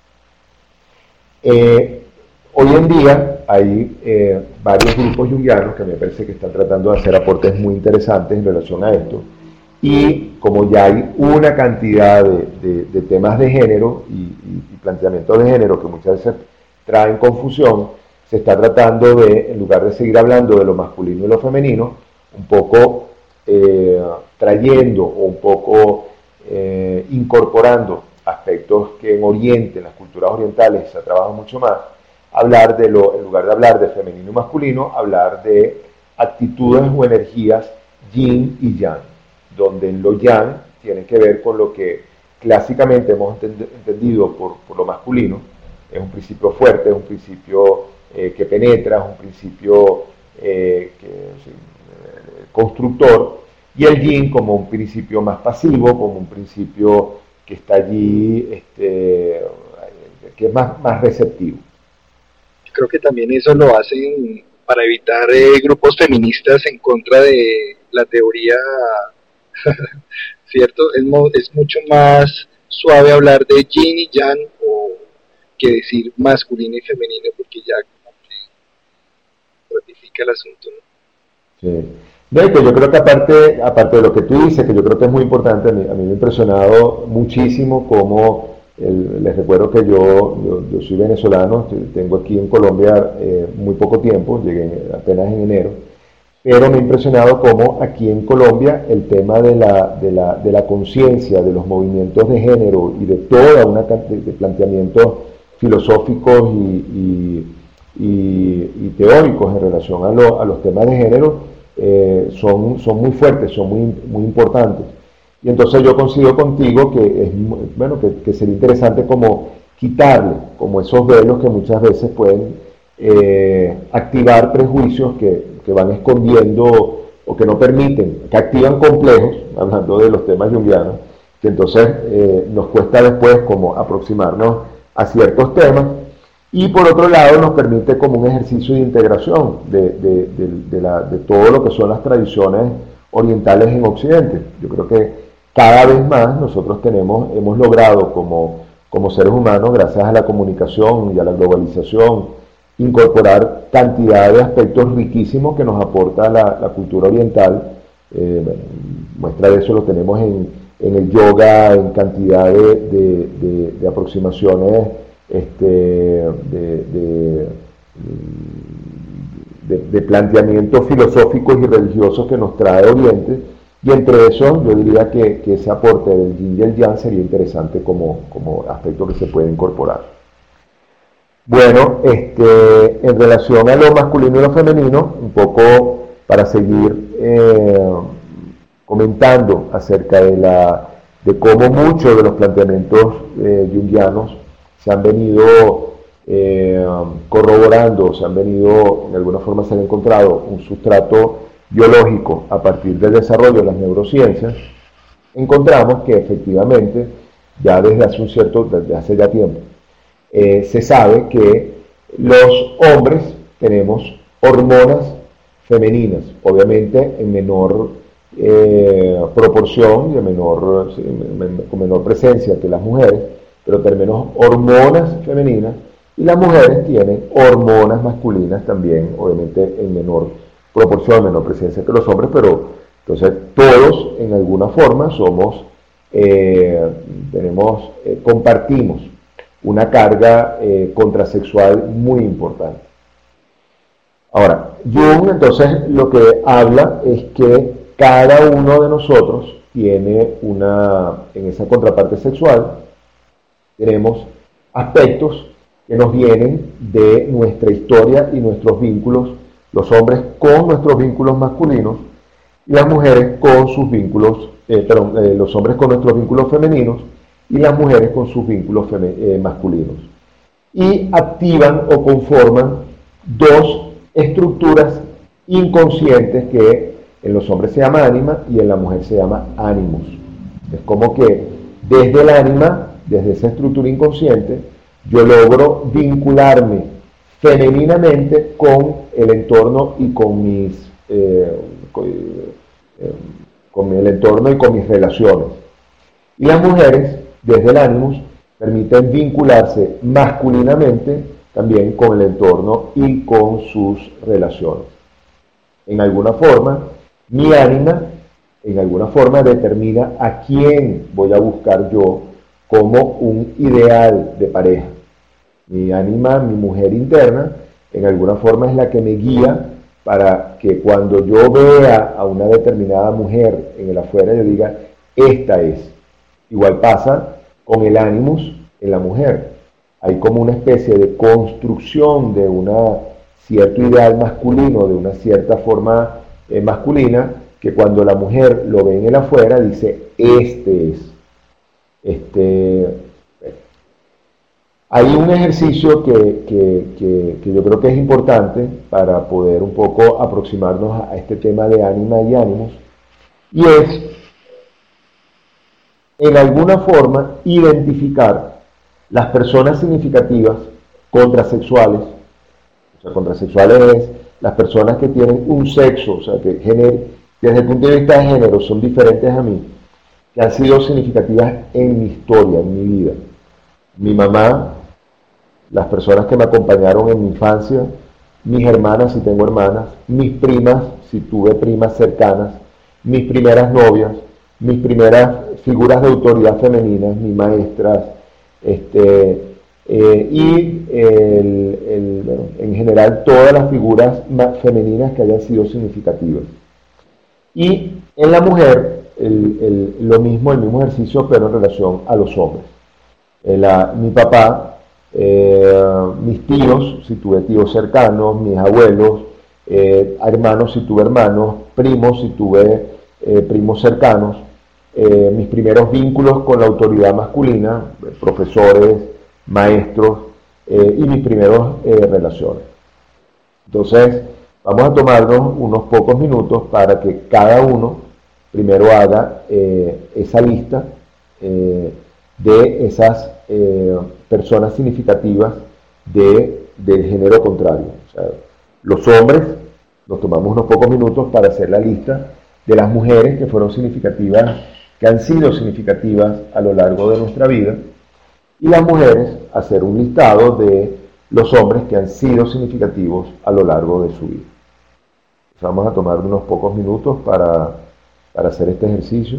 Hoy en día hay varios grupos junguianos que me parece que están tratando de hacer aportes muy interesantes en relación a esto, y como ya hay una cantidad de temas de género y planteamientos de género que muchas veces traen confusión, se está tratando de, en lugar de seguir hablando de lo masculino y lo femenino, un poco trayendo o un poco incorporando aspectos que en Oriente, en las culturas orientales, se trabaja mucho más, hablar en lugar de hablar de femenino y masculino, hablar de actitudes o energías yin y yang, donde en lo yang tiene que ver con lo que clásicamente hemos entendido por lo masculino, es un principio fuerte, es un principio que penetra, es un principio constructor, y el yin como un principio más pasivo, como un principio que está allí, que es más receptivo. Yo creo que también eso lo hacen para evitar grupos feministas en contra de la teoría, ¿cierto? Es mucho más suave hablar de yin y yang que decir masculino y femenino, porque ya como que ratifica el asunto, ¿no? Sí. De hecho, yo creo que aparte de lo que tú dices, que yo creo que es muy importante, a mí me ha impresionado muchísimo cómo, les recuerdo que yo soy venezolano, tengo aquí en Colombia muy poco tiempo, llegué apenas en enero, pero me ha impresionado cómo aquí en Colombia el tema de la conciencia, de los movimientos de género y de toda una cantidad de planteamientos filosóficos y teóricos en relación a los temas de género, son muy fuertes, son muy importantes. Y entonces yo coincido contigo que sería interesante como quitarle como esos velos que muchas veces pueden activar prejuicios que van escondiendo o que no permiten, que activan complejos, hablando de los temas junguianos, que entonces nos cuesta después como aproximarnos a ciertos temas. Y por otro lado nos permite como un ejercicio de integración de todo lo que son las tradiciones orientales en Occidente. Yo creo que cada vez más nosotros hemos logrado como seres humanos, gracias a la comunicación y a la globalización, incorporar cantidad de aspectos riquísimos que nos aporta la cultura oriental. Muestra de eso lo tenemos en el yoga, en cantidad de aproximaciones de planteamientos filosóficos y religiosos que nos trae Oriente, y entre eso yo diría que ese aporte del yin y el yang sería interesante como aspecto que se puede incorporar. Bueno, en relación a lo masculino y lo femenino, un poco para seguir comentando acerca de cómo muchos de los planteamientos junguianos se han venido corroborando, de alguna forma se han encontrado un sustrato biológico a partir del desarrollo de las neurociencias, encontramos que efectivamente ya desde hace ya tiempo, se sabe que los hombres tenemos hormonas femeninas, obviamente en menor proporción y con menor presencia que las mujeres, pero tenemos hormonas femeninas, y las mujeres tienen hormonas masculinas también, obviamente en menor proporción, menor presencia que los hombres, pero entonces todos en alguna forma somos, compartimos una carga contrasexual muy importante. Ahora, Jung entonces lo que habla es que cada uno de nosotros tiene en esa contraparte sexual, tenemos aspectos que nos vienen de nuestra historia y nuestros vínculos, los hombres con nuestros vínculos masculinos y las mujeres con sus vínculos, los hombres con nuestros vínculos femeninos y las mujeres con sus vínculos masculinos. Y activan o conforman dos estructuras inconscientes que en los hombres se llama ánima y en la mujer se llama ánimos. Es como que desde el ánima, desde esa estructura inconsciente, yo logro vincularme femeninamente con el entorno y con el entorno y con mis relaciones. Y las mujeres, desde el ánimos, permiten vincularse masculinamente también con el entorno y con sus relaciones. En alguna forma, mi ánima, determina a quién voy a buscar yo como un ideal de pareja. Mi ánima, mi mujer interna, en alguna forma es la que me guía para que cuando yo vea a una determinada mujer en el afuera, yo diga, esta es. Igual pasa con el ánimos en la mujer. Hay como una especie de construcción de un cierto ideal masculino, de una cierta forma masculina, que cuando la mujer lo ve en el afuera, dice, este es. Hay un ejercicio que yo creo que es importante para poder un poco aproximarnos a este tema de ánima y ánimos, y es, en alguna forma, identificar las personas significativas contrasexuales. O sea, contrasexuales es las personas que tienen un sexo, o sea, que desde el punto de vista de género son diferentes a mí, que han sido significativas en mi historia, en mi vida. Mi mamá, las personas que me acompañaron en mi infancia, mis hermanas, si tengo hermanas, mis primas, si tuve primas cercanas, mis primeras novias, mis primeras figuras de autoridad femeninas, mis maestras, en general todas las figuras femeninas que hayan sido significativas. Y en la mujer, el mismo ejercicio, pero en relación a los hombres. Mi papá, mis tíos, si tuve tíos cercanos, mis abuelos, hermanos, si tuve hermanos, primos, si tuve primos cercanos, mis primeros vínculos con la autoridad masculina, profesores, maestros, y mis primeras relaciones. Entonces, vamos a tomarnos unos pocos minutos para que cada uno primero haga esa lista de esas personas significativas del género contrario. O sea, los hombres, nos tomamos unos pocos minutos para hacer la lista de las mujeres que fueron significativas, que han sido significativas a lo largo de nuestra vida, y las mujeres hacer un listado de los hombres que han sido significativos a lo largo de su vida. Entonces vamos a tomar unos pocos minutos para hacer este ejercicio.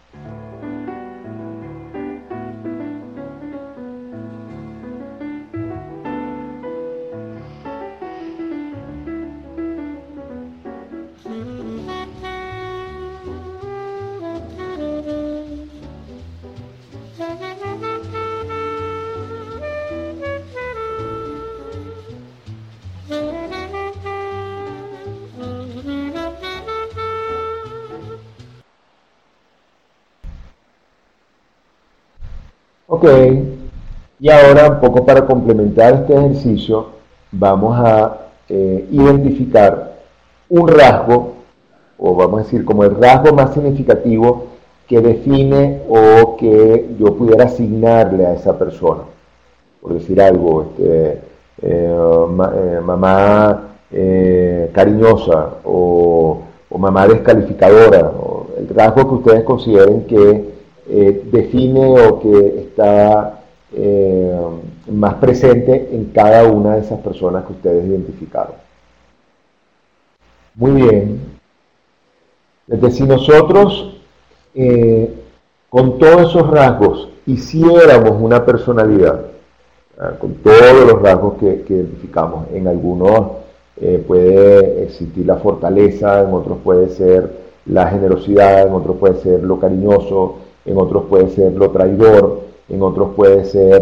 Ok, y ahora un poco para complementar este ejercicio, vamos a identificar un rasgo, o vamos a decir como el rasgo más significativo que define o que yo pudiera asignarle a esa persona. Por decir algo, mamá cariñosa o mamá descalificadora, o el rasgo que ustedes consideren que define o que está más presente en cada una de esas personas que ustedes identificaron. Muy bien. Desde si nosotros con todos esos rasgos hiciéramos una personalidad, con todos los rasgos que identificamos, en algunos puede existir la fortaleza, en otros puede ser la generosidad, en otros puede ser lo cariñoso, en otros puede ser lo traidor, en otros puede ser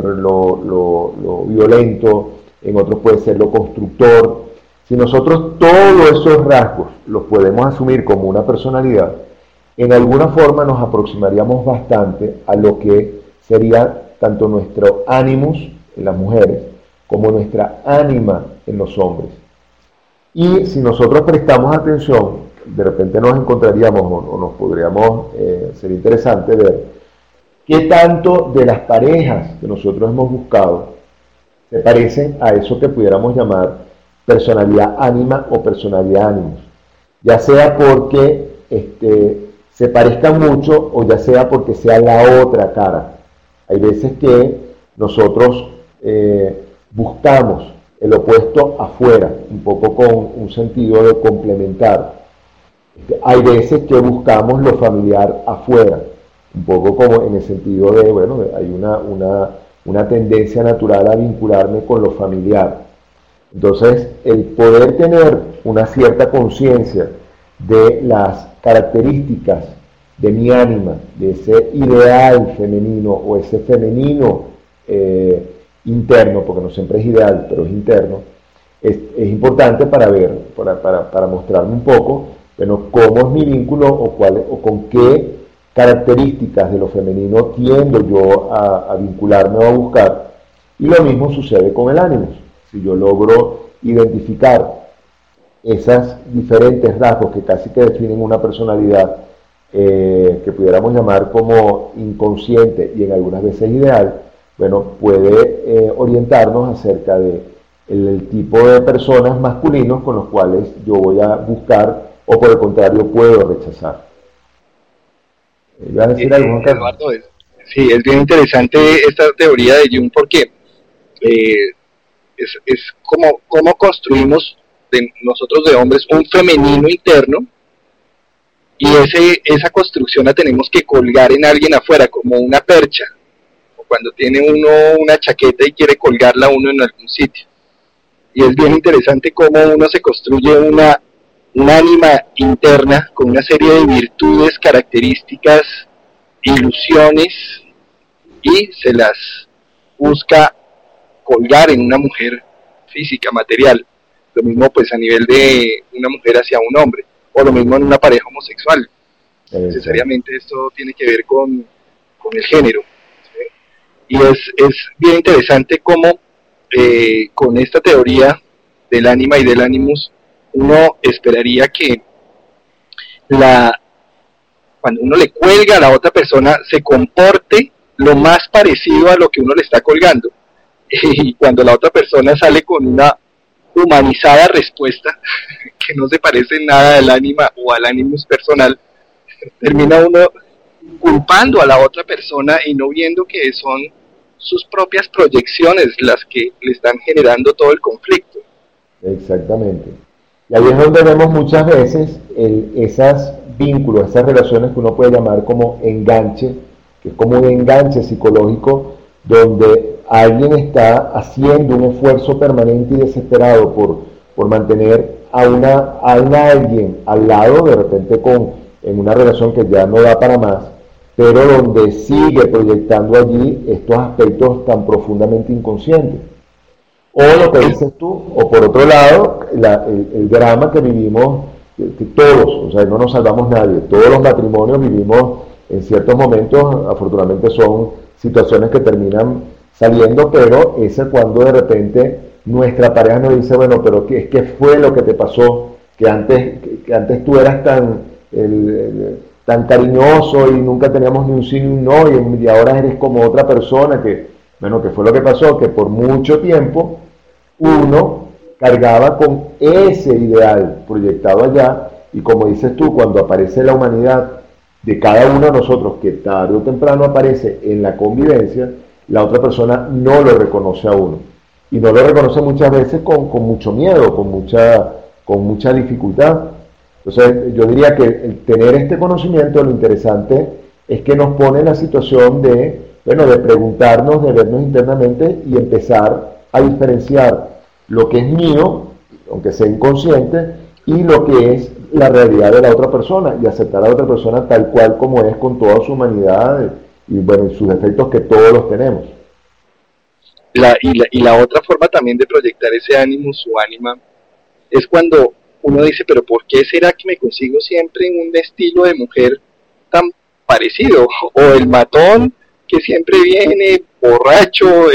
lo violento, en otros puede ser lo constructor. Si nosotros todos esos rasgos los podemos asumir como una personalidad, en alguna forma nos aproximaríamos bastante a lo que sería tanto nuestro ánimos en las mujeres como nuestra ánima en los hombres. Y si nosotros prestamos atención, de repente nos encontraríamos o nos podríamos, ser interesante ver qué tanto de las parejas que nosotros hemos buscado se parecen a eso que pudiéramos llamar personalidad ánima o personalidad ánimos, ya sea porque se parezcan mucho o ya sea porque sea la otra cara. Hay veces que nosotros buscamos el opuesto afuera, un poco con un sentido de complementar. Hay veces que buscamos lo familiar afuera, un poco como en el sentido de, bueno, hay una tendencia natural a vincularme con lo familiar. Entonces, el poder tener una cierta conciencia de las características de mi ánima, de ese ideal femenino o ese femenino interno, porque no siempre es ideal, pero es interno, es importante para ver, para mostrarme un poco, bueno, cómo es mi vínculo o con qué características de lo femenino tiendo yo a vincularme o a buscar. Y lo mismo sucede con el ánimo. Si yo logro identificar esas diferentes rasgos que casi que definen una personalidad, que pudiéramos llamar como inconsciente y en algunas veces ideal, bueno, puede orientarnos acerca de el tipo de personas masculinos con los cuales yo voy a buscar o por el contrario puedo rechazar. ¿Ibas a decir algo, Eduardo? Sí, es bien interesante esta teoría de Jung porque es como construimos de nosotros de hombres un femenino interno y esa construcción la tenemos que colgar en alguien afuera como una percha, o cuando tiene uno una chaqueta y quiere colgarla uno en algún sitio. Y es bien interesante cómo uno se construye una ánima interna con una serie de virtudes, características, ilusiones y se las busca colgar en una mujer física, material. Lo mismo pues a nivel de una mujer hacia un hombre, o lo mismo en una pareja homosexual. Necesariamente esto tiene que ver con el género. ¿Sí? Y es bien interesante cómo con esta teoría del ánima y del animus, uno esperaría que cuando uno le cuelga a la otra persona se comporte lo más parecido a lo que uno le está colgando. Y cuando la otra persona sale con una humanizada respuesta que no se parece en nada al ánima o al animus personal, termina uno culpando a la otra persona y no viendo que son sus propias proyecciones las que le están generando todo el conflicto. Exactamente. Y ahí es donde vemos muchas veces esos vínculos, esas relaciones que uno puede llamar como enganche, que es como un enganche psicológico, donde alguien está haciendo un esfuerzo permanente y desesperado por mantener a alguien al lado, de repente en una relación que ya no da para más, pero donde sigue proyectando allí estos aspectos tan profundamente inconscientes. O lo que dices tú, o por otro lado, el drama que vivimos, que todos, o sea, no nos salvamos nadie, todos los matrimonios vivimos en ciertos momentos, afortunadamente son situaciones que terminan saliendo, pero ese cuando de repente nuestra pareja nos dice, bueno, pero ¿qué fue lo que te pasó? Que antes tú eras tan cariñoso y nunca teníamos ni un sí ni un no, y ahora eres como otra persona que, bueno, ¿qué fue lo que pasó? Que por mucho tiempo uno cargaba con ese ideal proyectado allá, y como dices tú, cuando aparece la humanidad de cada uno de nosotros, que tarde o temprano aparece en la convivencia, la otra persona no lo reconoce a uno. Y no lo reconoce muchas veces con mucho miedo, con mucha dificultad, Entonces, yo diría que el tener este conocimiento, lo interesante es que nos pone en la situación de, bueno, de preguntarnos, de vernos internamente y empezar a diferenciar lo que es mío, aunque sea inconsciente, y lo que es la realidad de la otra persona, y aceptar a la otra persona tal cual como es, con toda su humanidad y bueno, sus defectos, que todos los tenemos. Y la otra forma también de proyectar ese ánimo, su ánima, es cuando uno dice, pero ¿por qué será que me consigo siempre en un estilo de mujer tan parecido? O el matón que siempre viene borracho,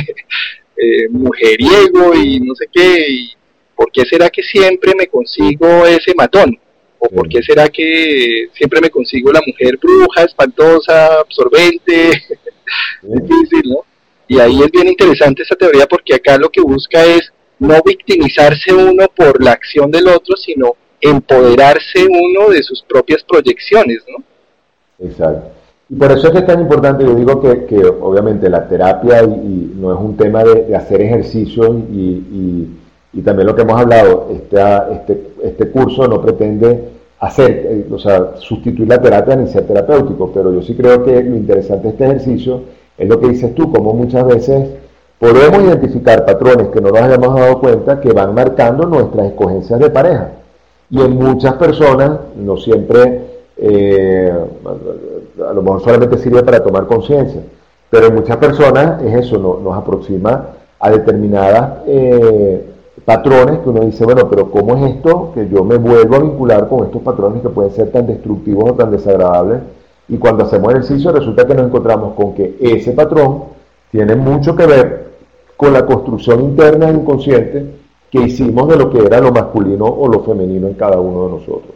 mujeriego y no sé qué, y ¿por qué será que siempre me consigo ese matón? ¿O por qué será que siempre me consigo la mujer bruja, espantosa, absorbente? Difícil, ¿no? Y ahí es bien interesante esa teoría, porque acá lo que busca es no victimizarse uno por la acción del otro, sino empoderarse uno de sus propias proyecciones, ¿no? Exacto. Y por eso es que es tan importante, yo digo que obviamente la terapia y no es un tema de hacer ejercicio y también lo que hemos hablado, este curso no pretende hacer, o sea, sustituir la terapia ni ser terapéutico, pero yo sí creo que lo interesante de este ejercicio es lo que dices tú, como muchas veces podemos identificar patrones que no nos hayamos dado cuenta que van marcando nuestras escogencias de pareja. Y en muchas personas, no siempre, a lo mejor solamente sirve para tomar conciencia, pero en muchas personas es eso, nos aproxima a determinadas patrones que uno dice, bueno, pero ¿cómo es esto que yo me vuelvo a vincular con estos patrones que pueden ser tan destructivos o tan desagradables? Y cuando hacemos ejercicio resulta que nos encontramos con que ese patrón tiene mucho que ver con la construcción interna e inconsciente que hicimos de lo que era lo masculino o lo femenino en cada uno de nosotros.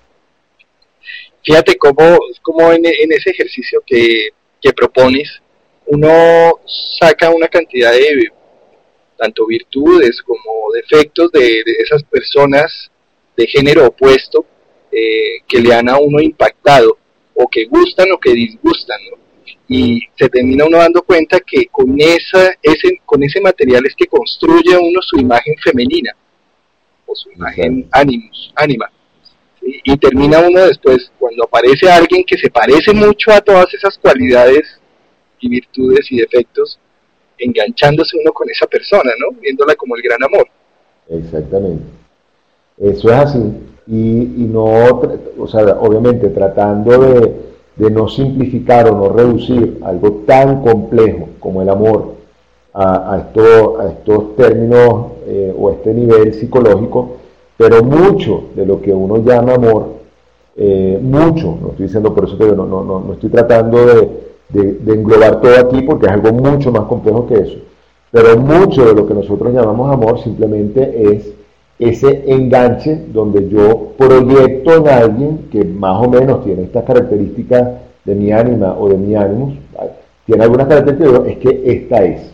Fíjate cómo en ese ejercicio que propones, uno saca una cantidad de tanto virtudes como defectos de esas personas de género opuesto, que le han a uno impactado, o que gustan o que disgustan, ¿no? Y se termina uno dando cuenta que con ese material es que construye uno su imagen femenina, o su imagen ánima. ¿Sí? Y termina uno después, cuando aparece alguien que se parece mucho a todas esas cualidades y virtudes y defectos, enganchándose uno con esa persona, ¿no? Viéndola como el gran amor. Exactamente. Eso es así. Y no, o sea, obviamente tratando de no simplificar o no reducir algo tan complejo como el amor a estos términos o este nivel psicológico, pero mucho de lo que uno llama amor, mucho, no estoy diciendo por eso que no estoy tratando de englobar todo aquí porque es algo mucho más complejo que eso, pero mucho de lo que nosotros llamamos amor simplemente es ese enganche donde yo proyecto en alguien que más o menos tiene estas características de mi ánima o de mi ánimos, tiene algunas características, es que esta es.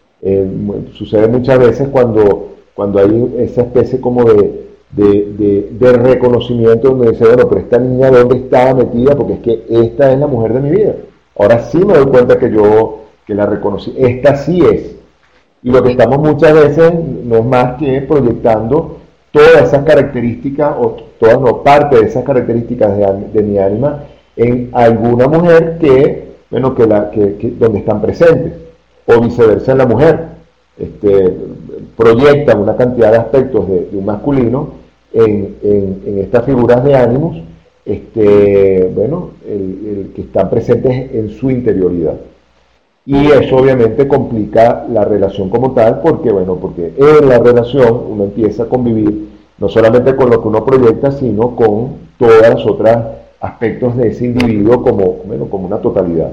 Sucede muchas veces cuando hay esa especie como de reconocimiento donde dice, bueno, pero esta niña ¿dónde estaba metida? Porque es que esta es la mujer de mi vida. Ahora sí me doy cuenta que la reconocí, esta sí es. Y lo que estamos muchas veces no es más que proyectando todas esas características, o todas no, parte de esas características de mi ánima en alguna mujer bueno, donde están presentes, o viceversa en la mujer. Proyectan una cantidad de aspectos de un masculino en estas figuras de ánimos, bueno, el que están presentes en su interioridad. Y eso obviamente complica la relación como tal, porque en la relación uno empieza a convivir no solamente con lo que uno proyecta, sino con todos los otros aspectos de ese individuo como una totalidad.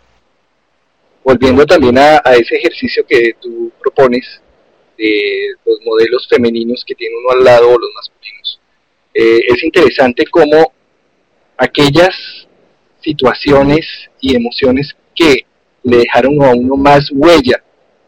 Volviendo también a ese ejercicio que tú propones, de los modelos femeninos que tiene uno al lado o los masculinos, es interesante cómo aquellas situaciones y emociones que le dejaron a uno más huella,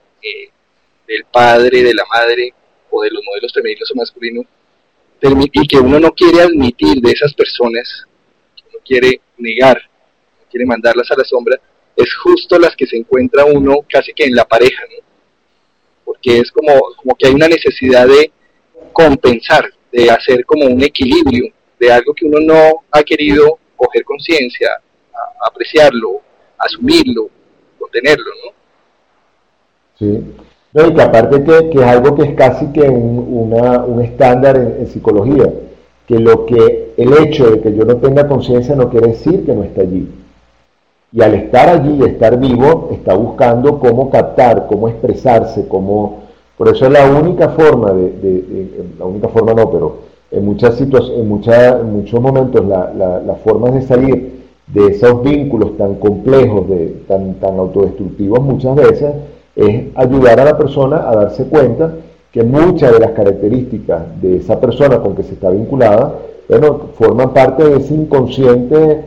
del padre, de la madre o de los modelos femeninos o masculinos, y que uno no quiere admitir de esas personas, que uno quiere negar, quiere mandarlas a la sombra, es justo las que se encuentra uno casi que en la pareja, ¿no? Porque es como que hay una necesidad de compensar, de hacer como un equilibrio de algo que uno no ha querido coger conciencia, apreciarlo, asumirlo, contenerlo, ¿no? Sí. No, y que aparte que es algo que es casi que un estándar en psicología, que el hecho de que yo no tenga conciencia no quiere decir que no está allí. Y al estar allí y estar vivo, está buscando cómo captar, cómo expresarse, por eso es la única forma la única forma no, pero en muchas situaciones, en muchos momentos las formas de salir de esos vínculos tan complejos, tan autodestructivos muchas veces, es ayudar a la persona a darse cuenta que muchas de las características de esa persona con que se está vinculada, bueno, forman parte de ese inconsciente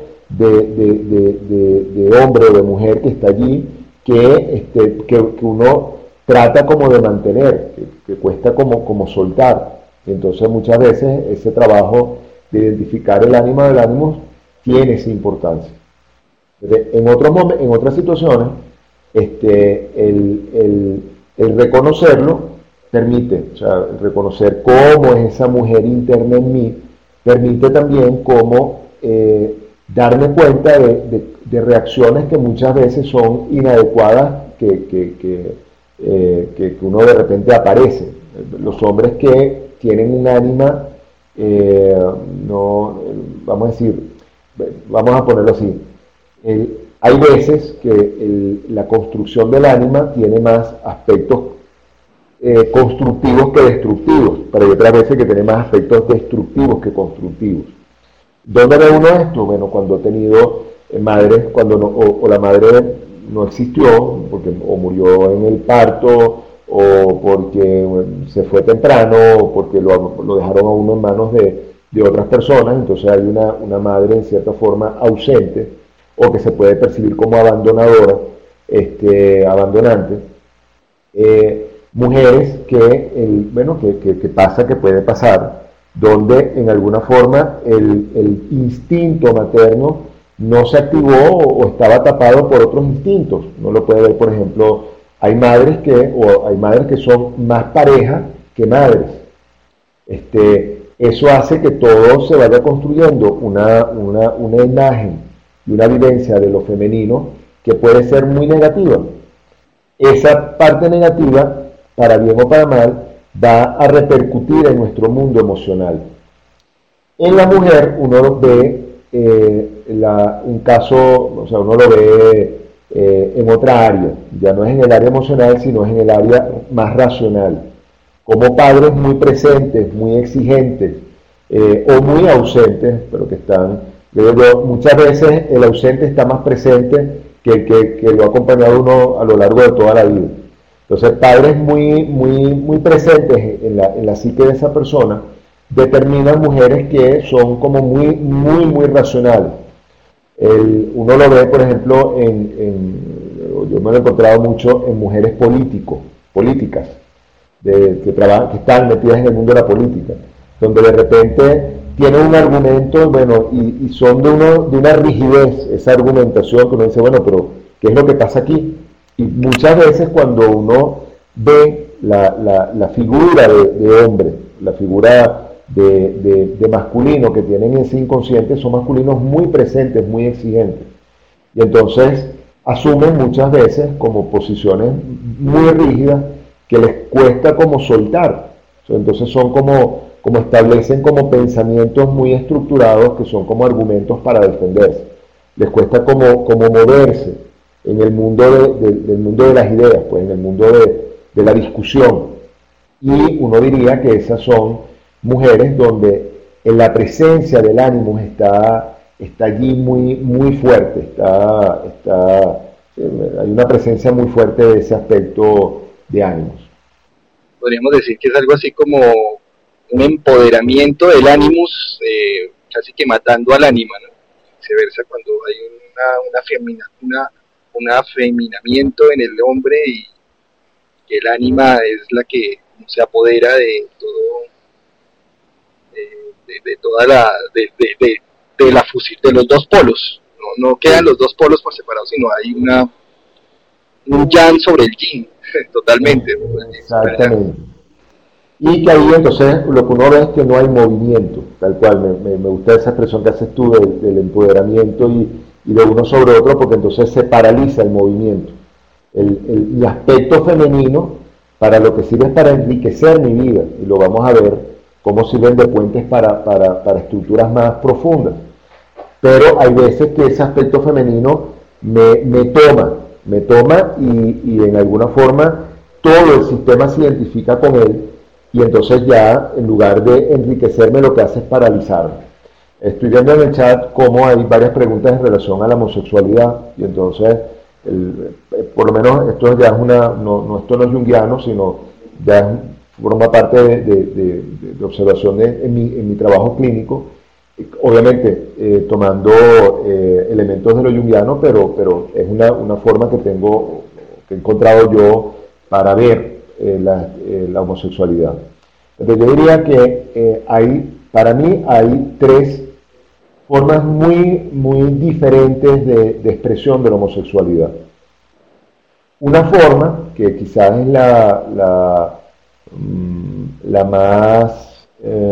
de hombre o de mujer que está allí, que uno trata como de mantener, que cuesta como soltar. Y entonces muchas veces ese trabajo de identificar el ánima del ánimo tiene esa importancia. En otras situaciones, el reconocerlo permite, o sea, reconocer cómo es esa mujer interna en mí, permite también cómo darme cuenta de reacciones que muchas veces son inadecuadas, que uno de repente aparece. Los hombres que tienen un ánima, no, vamos a decir, vamos a ponerlo así, hay veces que la construcción del ánima tiene más aspectos constructivos que destructivos, pero hay otras veces que tiene más aspectos destructivos que constructivos. ¿Dónde ve uno esto? Bueno, cuando ha tenido madres, o la madre no existió, o murió en el parto, o porque se fue temprano, o porque lo dejaron a uno en manos de otras personas, entonces hay una madre en cierta forma ausente, o que se puede percibir como abandonadora, abandonante. Mujeres que puede pasar, donde en alguna forma el instinto materno no se activó o estaba tapado por otros instintos. No lo puede ver, por ejemplo, hay madres que son más pareja que madres. Eso hace que todo se vaya construyendo una imagen y una vivencia de lo femenino que puede ser muy negativa. Esa parte negativa, para bien o para mal, va a repercutir en nuestro mundo emocional. En la mujer uno ve un caso, o sea, uno lo ve en otra área, ya no es en el área emocional, sino es en el área más racional. Como padres muy presentes, muy exigentes, o muy ausentes, pero que están, muchas veces el ausente está más presente que el que lo ha acompañado uno a lo largo de toda la vida. Entonces, padres muy presentes en la psique de esa persona determinan mujeres que son como muy racionales. Uno lo ve, por ejemplo, yo me lo he encontrado mucho en mujeres políticas, que están metidas en el mundo de la política, donde de repente tienen un argumento, bueno, y son de una rigidez, esa argumentación que uno dice, bueno, pero ¿qué es lo que pasa aquí? Y muchas veces cuando uno ve la figura de hombre, la figura de masculino que tienen ese inconsciente, son masculinos muy presentes, muy exigentes. Y entonces asumen muchas veces como posiciones muy rígidas que les cuesta como soltar. Entonces son como establecen como pensamientos muy estructurados que son como argumentos para defenderse. Les cuesta como moverse en el mundo del mundo de las ideas, pues en el mundo de la discusión. Y uno diría que esas son mujeres donde en la presencia del ánimo está allí muy fuerte, hay una presencia muy fuerte de ese aspecto de ánimos. Podríamos decir que es algo así como un empoderamiento del ánimos, casi que matando al ánima, ¿no? Viceversa, cuando hay un afeminamiento en el hombre y el ánima es la que se apodera de todo, de toda de los dos polos. No quedan los dos polos por separado, sino hay un yang sobre el yin, totalmente. Exactamente. Y que ahí entonces lo que uno ve es que no hay movimiento, tal cual, me gusta esa expresión que haces tú del empoderamiento y de uno sobre otro, porque entonces se paraliza el movimiento. Mi aspecto femenino para lo que sirve es para enriquecer mi vida, y lo vamos a ver cómo sirven de puentes para estructuras más profundas. Pero hay veces que ese aspecto femenino me toma y en alguna forma todo el sistema se identifica con él, y entonces ya en lugar de enriquecerme lo que hace es paralizarme. Estoy viendo en el chat cómo hay varias preguntas en relación a la homosexualidad, y entonces por lo menos esto ya es esto no es junguiano, sino ya forma parte de observación en mi trabajo clínico, obviamente tomando elementos de lo junguiano, pero es una forma que he encontrado yo para ver la homosexualidad. Entonces yo diría que para mí hay tres formas muy diferentes de expresión de la homosexualidad. Una forma, que quizás es la más,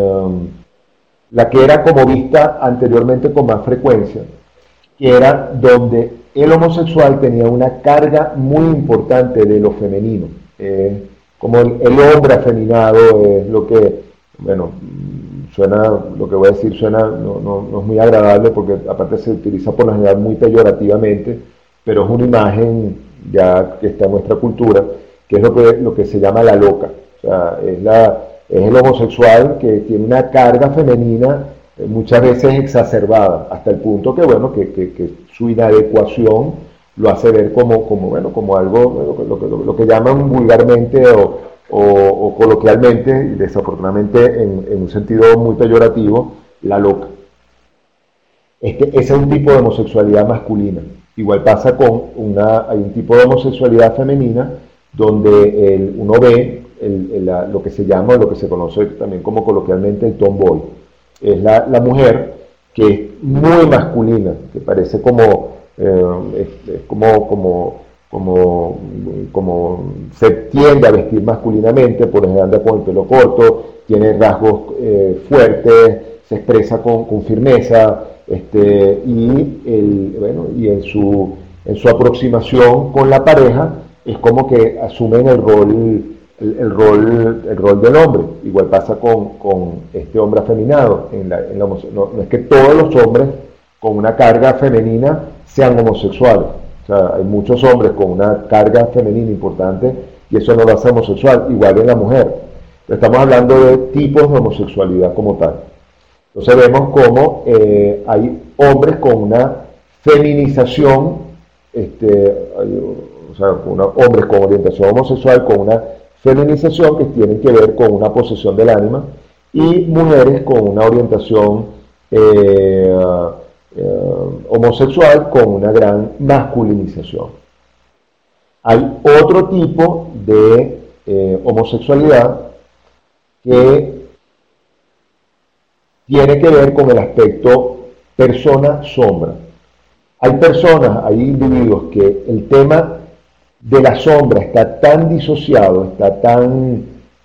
la que era como vista anteriormente con más frecuencia, que era donde el homosexual tenía una carga muy importante de lo femenino. Como el hombre afeminado es lo que, bueno, lo que voy a decir no es muy agradable, porque aparte se utiliza por lo general muy peyorativamente, pero es una imagen ya que está en nuestra cultura, que es lo que se llama la loca. O sea, es el homosexual que tiene una carga femenina muchas veces exacerbada, hasta el punto que, bueno, que su inadecuación lo hace ver como algo, lo que llaman vulgarmente o coloquialmente, y desafortunadamente en un sentido muy peyorativo, la loca. Ese es un tipo de homosexualidad masculina. Igual pasa hay un tipo de homosexualidad femenina donde uno ve lo que se llama, lo que se conoce también como coloquialmente el tomboy. Es la mujer que es muy masculina, que parece como se tiende a vestir masculinamente, por ejemplo anda con el pelo corto, tiene rasgos fuertes, se expresa con firmeza, y en su aproximación con la pareja es como que asumen el rol del hombre. Igual pasa con este hombre afeminado. No es que todos los hombres con una carga femenina sean homosexuales. O sea, hay muchos hombres con una carga femenina importante y eso no lo hace homosexual, igual en la mujer. Estamos hablando de tipos de homosexualidad como tal. Entonces vemos cómo hay hombres con una feminización, hombres con orientación homosexual, con una feminización que tienen que ver con una posesión del ánima, y mujeres con una orientación homosexual con una gran masculinización. Hay otro tipo de homosexualidad que tiene que ver con el aspecto persona-sombra. Hay individuos que el tema de la sombra está tan disociado, está tan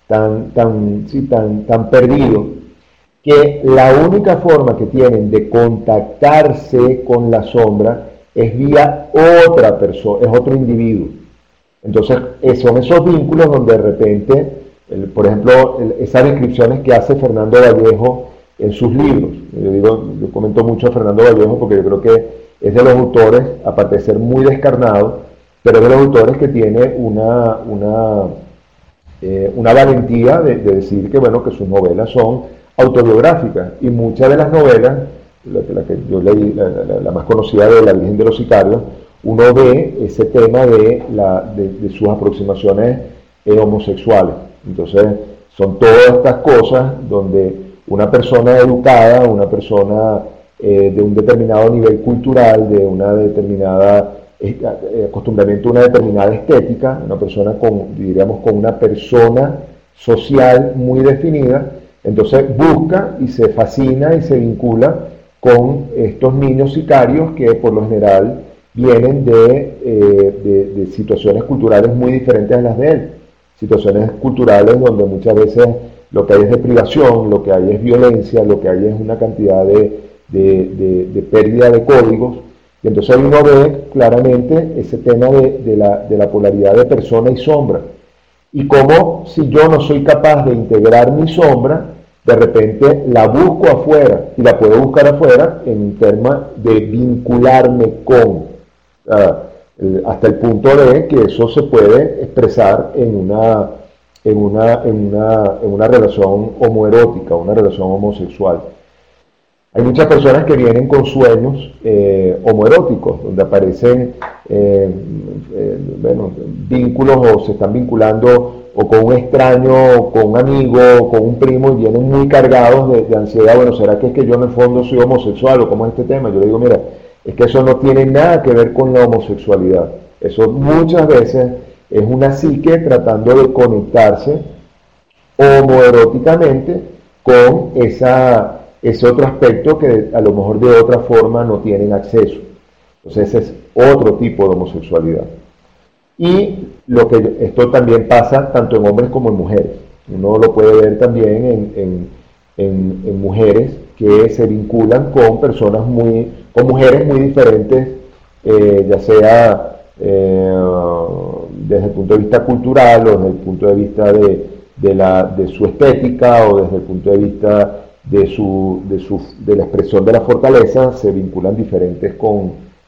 perdido, que la única forma que tienen de contactarse con la sombra es vía otra persona, es otro individuo. Entonces, son esos vínculos donde de repente, por ejemplo, esas descripciones que hace Fernando Vallejo en sus libros. Yo comento mucho a Fernando Vallejo porque yo creo que es de los autores, aparte de ser muy descarnado, pero es de los autores que tiene una valentía de decir que, bueno, que sus novelas son autobiográficas, y muchas de las novelas, la que yo leí, la más conocida de La Virgen de los Sicarios, uno ve ese tema de sus aproximaciones homosexuales. Entonces, son todas estas cosas donde una persona educada, una persona de un determinado nivel cultural, de una determinada acostumbramiento a una determinada estética, una persona con una persona social muy definida, entonces busca y se fascina y se vincula con estos niños sicarios que por lo general vienen de situaciones culturales muy diferentes a las de él. Situaciones culturales donde muchas veces lo que hay es deprivación, lo que hay es violencia, lo que hay es una cantidad de pérdida de códigos. Y entonces ahí uno ve claramente ese tema de la polaridad de persona y sombra. Y cómo si yo no soy capaz de integrar mi sombra, de repente la busco afuera, y la puedo buscar afuera en términos de vincularme con, hasta el punto de que eso se puede expresar en una relación homoerótica, una relación homosexual. Hay muchas personas que vienen con sueños homoeróticos, donde aparecen vínculos o se están vinculando o con un extraño, o con un amigo, o con un primo, y vienen muy cargados de ansiedad. Bueno, ¿será que es que yo en el fondo soy homosexual o cómo es este tema? Yo le digo, mira, es que eso no tiene nada que ver con la homosexualidad. Eso muchas veces es una psique tratando de conectarse homoeróticamente con ese otro aspecto que a lo mejor de otra forma no tienen acceso. Entonces ese es otro tipo de homosexualidad. Y esto también pasa tanto en hombres como en mujeres. Uno lo puede ver también en mujeres que se vinculan con con mujeres muy diferentes, ya sea desde el punto de vista cultural o desde el punto de vista de su estética o desde el punto de vista de la expresión de la fortaleza, se vinculan diferentes con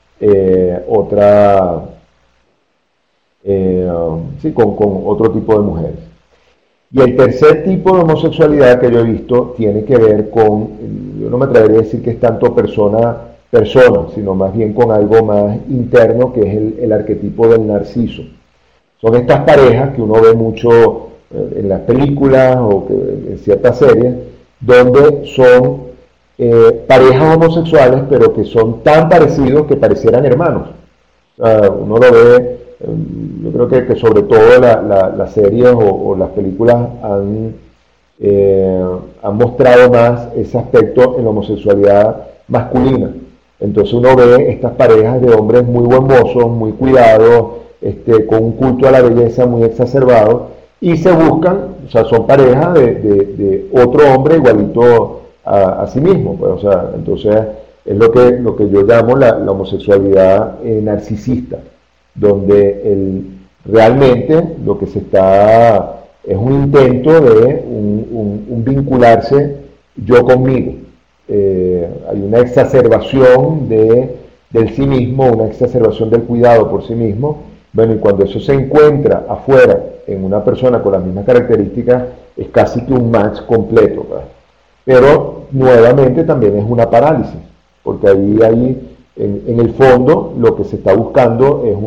con otro tipo de mujeres. Y el tercer tipo de homosexualidad que yo he visto tiene que ver con, yo no me atrevería a decir que es tanto persona, sino más bien con algo más interno, que es el arquetipo del narciso. Son estas parejas que uno ve mucho en las películas o en ciertas series, donde son parejas homosexuales, pero que son tan parecidos que parecieran hermanos. Uno lo ve, yo creo que sobre todo las series o las películas han mostrado más ese aspecto en la homosexualidad masculina. Entonces uno ve estas parejas de hombres muy buen mozos, muy cuidados, con un culto a la belleza muy exacerbado, y se buscan, o sea, son parejas de otro hombre igualito a sí mismo, pues, o sea, entonces es lo que yo llamo la homosexualidad narcisista, donde realmente lo que se está es un intento de un vincularse yo conmigo. Hay una exacerbación del sí mismo, una exacerbación del cuidado por sí mismo. Bueno, y cuando eso se encuentra afuera en una persona con las mismas características, es casi que un match completo, ¿verdad? Pero nuevamente también es una parálisis, porque ahí en el fondo lo que se está buscando es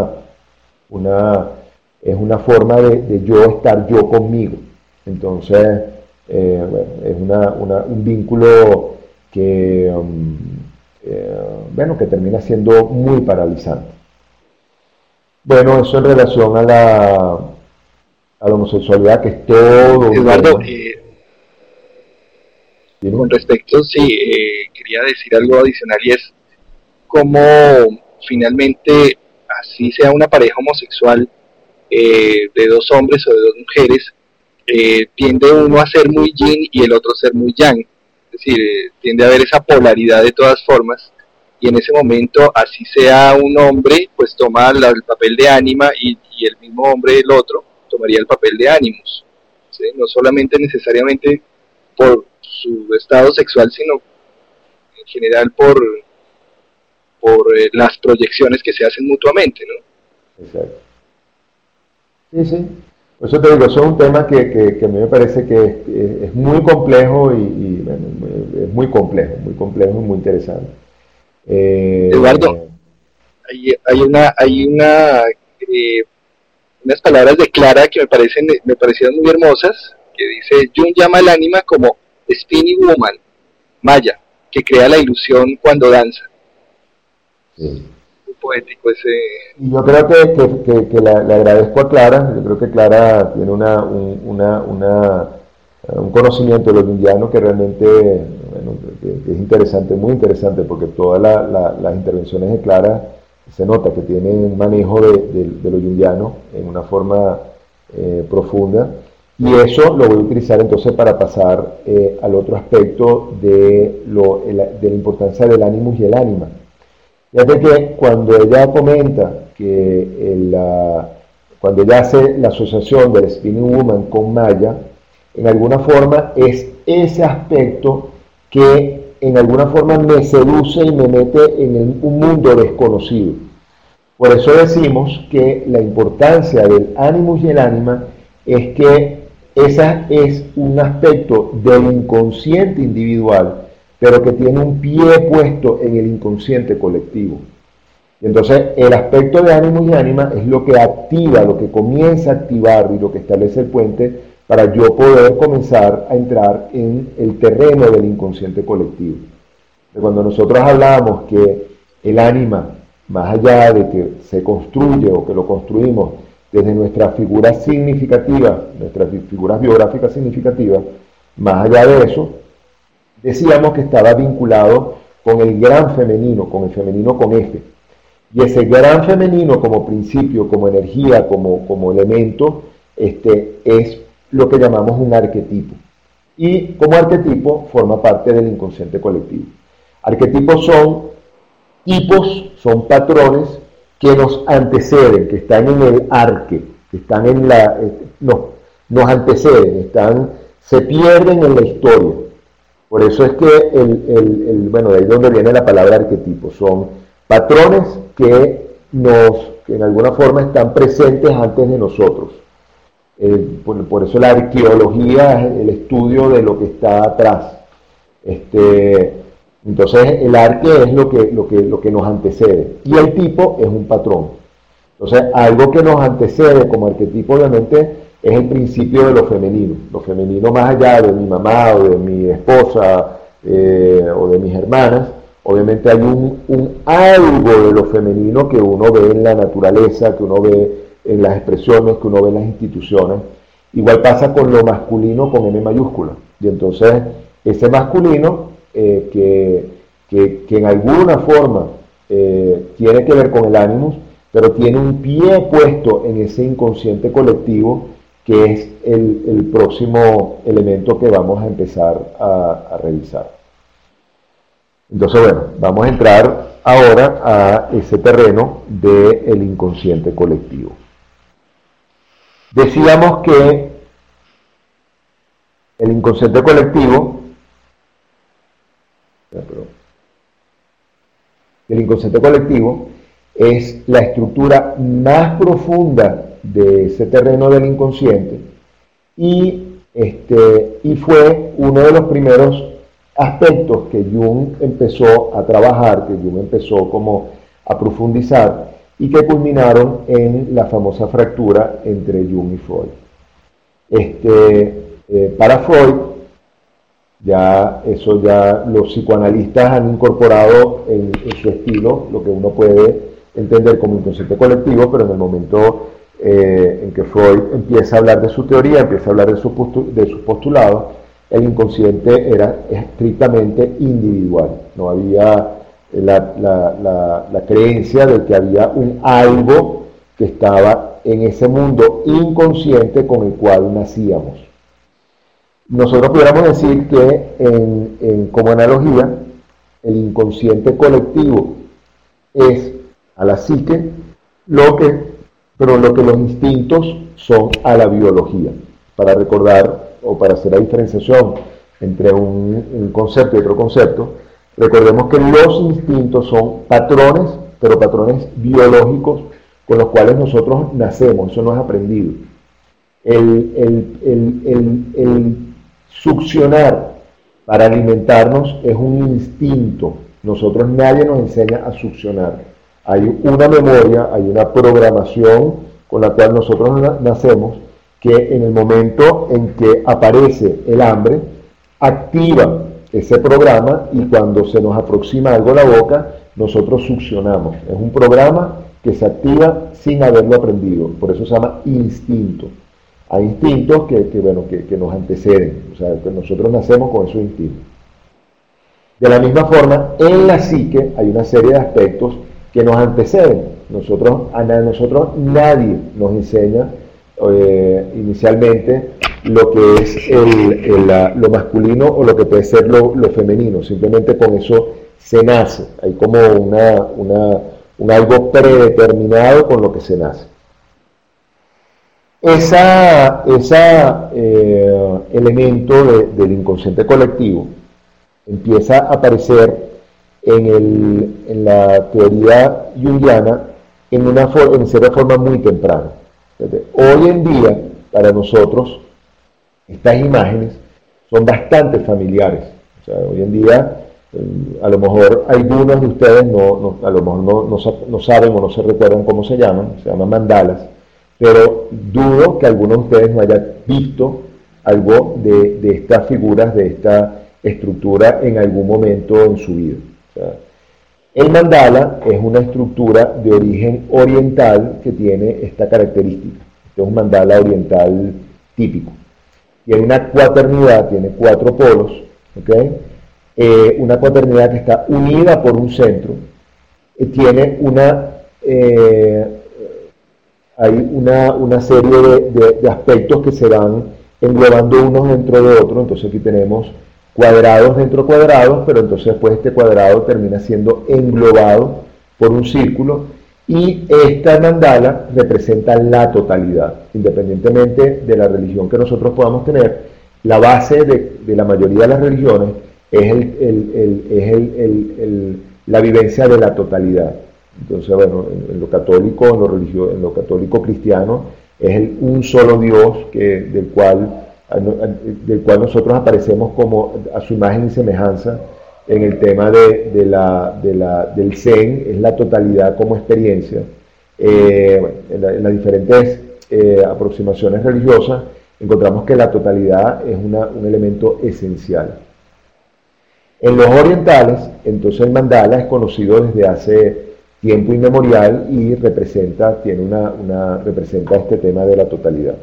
una forma de yo estar yo conmigo. Entonces, bueno, es un vínculo que que termina siendo muy paralizante. Bueno, eso en relación a la homosexualidad, que es todo. Eduardo, con respecto, sí, quería decir algo adicional, y es cómo finalmente, así sea una pareja homosexual de dos hombres o de dos mujeres, tiende uno a ser muy yin y el otro a ser muy yang. Es decir, tiende a haber esa polaridad de todas formas, y en ese momento, así sea un hombre, pues toma el papel de ánima, y el mismo hombre, el otro, tomaría el papel de ánimus, ¿sí? No solamente necesariamente por su estado sexual, sino en general por las proyecciones que se hacen mutuamente, ¿no? Exacto. Sí. Por eso te digo, eso es un tema que a mí me parece que es muy complejo y bueno, es muy complejo y muy interesante. Eduardo, hay unas palabras de Clara que me parecieron muy hermosas, que dice: Jung llama al ánima como Spinning Woman, Maya, que crea la ilusión cuando danza. Sí. Muy poético ese. Yo creo que le agradezco a Clara. Yo creo que Clara tiene un conocimiento de lo junguiano que realmente, bueno, que es interesante, muy interesante, porque todas las intervenciones de Clara se nota que tiene un manejo de lo junguiano en una forma profunda. Y eso lo voy a utilizar entonces para pasar al otro aspecto de la importancia del ánimos y el ánima. Fíjate que cuando ella comenta que cuando ella hace la asociación del Spinning Woman con Maya, en alguna forma es ese aspecto que en alguna forma me seduce y me mete en un mundo desconocido. Por eso decimos que la importancia del ánimos y el ánima es que ese es un aspecto del inconsciente individual, pero que tiene un pie puesto en el inconsciente colectivo. Y entonces el aspecto de ánimos y ánima es lo que activa, lo que comienza a activar y lo que establece el puente para yo poder comenzar a entrar en el terreno del inconsciente colectivo. Cuando nosotros hablamos que el ánima, más allá de que se construye o que lo construimos desde nuestras figuras significativas, nuestras figuras biográficas significativas, más allá de eso, decíamos que estaba vinculado con el gran femenino, con el femenino con F. Y ese gran femenino como principio, como energía, como elemento, es lo que llamamos un arquetipo. Y como arquetipo forma parte del inconsciente colectivo. Arquetipos son tipos, son patrones que nos anteceden, que están en el arque, que están en nos anteceden, se pierden en la historia. Por eso es que bueno, de ahí donde viene la palabra arquetipo, son patrones que en alguna forma están presentes antes de nosotros. Por eso la arqueología es el estudio de lo que está atrás. Entonces el arque es lo que nos antecede y el tipo es un patrón. Entonces algo que nos antecede como arquetipo obviamente es el principio de lo femenino más allá de mi mamá o de mi esposa o de mis hermanas. Obviamente hay un algo de lo femenino que uno ve en la naturaleza, que uno ve en las expresiones, que uno ve en las instituciones. Igual pasa con lo masculino con M mayúscula. Y entonces ese masculino que en alguna forma tiene que ver con el ánimos, pero tiene un pie puesto en ese inconsciente colectivo que es el próximo elemento que vamos a empezar a revisar. Entonces, bueno, vamos a entrar ahora a ese terreno del inconsciente colectivo. Decíamos que el inconsciente colectivo, es la estructura más profunda de ese terreno del inconsciente y fue uno de los primeros aspectos que Jung empezó a trabajar, que Jung empezó como a profundizar y que culminaron en la famosa fractura entre Jung y Freud. Para Freud, ya los psicoanalistas han incorporado en su estilo lo que uno puede entender como inconsciente colectivo, pero en el momento en que Freud empieza a hablar de su teoría, empieza a hablar de sus postulados, el inconsciente era estrictamente individual. No había la creencia de que había un algo que estaba en ese mundo inconsciente con el cual nacíamos. Nosotros pudiéramos decir que, como analogía, el inconsciente colectivo es a la psique pero lo que los instintos son a la biología. Para recordar o para hacer la diferenciación entre un concepto y otro concepto, recordemos que los instintos son patrones, pero patrones biológicos con los cuales nosotros nacemos, eso no es aprendido. El succionar para alimentarnos es un instinto. Nadie nos enseña a succionar. Hay una memoria, hay una programación con la cual nosotros nacemos, que en el momento en que aparece el hambre, activa ese programa y cuando se nos aproxima algo a la boca, nosotros succionamos. Es un programa que se activa sin haberlo aprendido, por eso se llama instinto. Hay instintos que nos anteceden, o sea, que nosotros nacemos con esos instintos. De la misma forma, en la psique hay una serie de aspectos que nos anteceden. A nosotros nadie nos enseña inicialmente lo que es lo masculino o lo que puede ser lo femenino. Simplemente con eso se nace. Hay como un algo predeterminado con lo que se nace. Ese elemento del inconsciente colectivo empieza a aparecer en la teoría junguiana en cierta forma muy temprana. Hoy en día, para nosotros, estas imágenes son bastante familiares. O sea, hoy en día, a lo mejor algunos de ustedes a lo mejor no saben o no se recuerdan cómo se llaman mandalas, pero dudo que algunos de ustedes no hayan visto algo de estas figuras, de esta estructura en algún momento en su vida. O sea, el mandala es una estructura de origen oriental que tiene esta característica. Este es un mandala oriental típico. Tiene una cuaternidad, tiene 4 polos, ¿okay? Una cuaternidad que está unida por un centro. Tiene hay una serie de aspectos que se van englobando unos dentro de otros. Entonces aquí tenemos cuadrados dentro de cuadrados, pero entonces después este cuadrado termina siendo englobado por un círculo, y esta mandala representa la totalidad, independientemente de la religión que nosotros podamos tener. La base de la mayoría de las religiones es la vivencia de la totalidad. Entonces, bueno, en lo católico, en lo católico cristiano, es un solo Dios del cual nosotros aparecemos como a su imagen y semejanza. En el tema del Zen, es la totalidad como experiencia. En las diferentes aproximaciones religiosas encontramos que la totalidad es un elemento esencial. En los orientales, entonces el mandala es conocido desde hace tiempo inmemorial y representa este tema de la totalidad.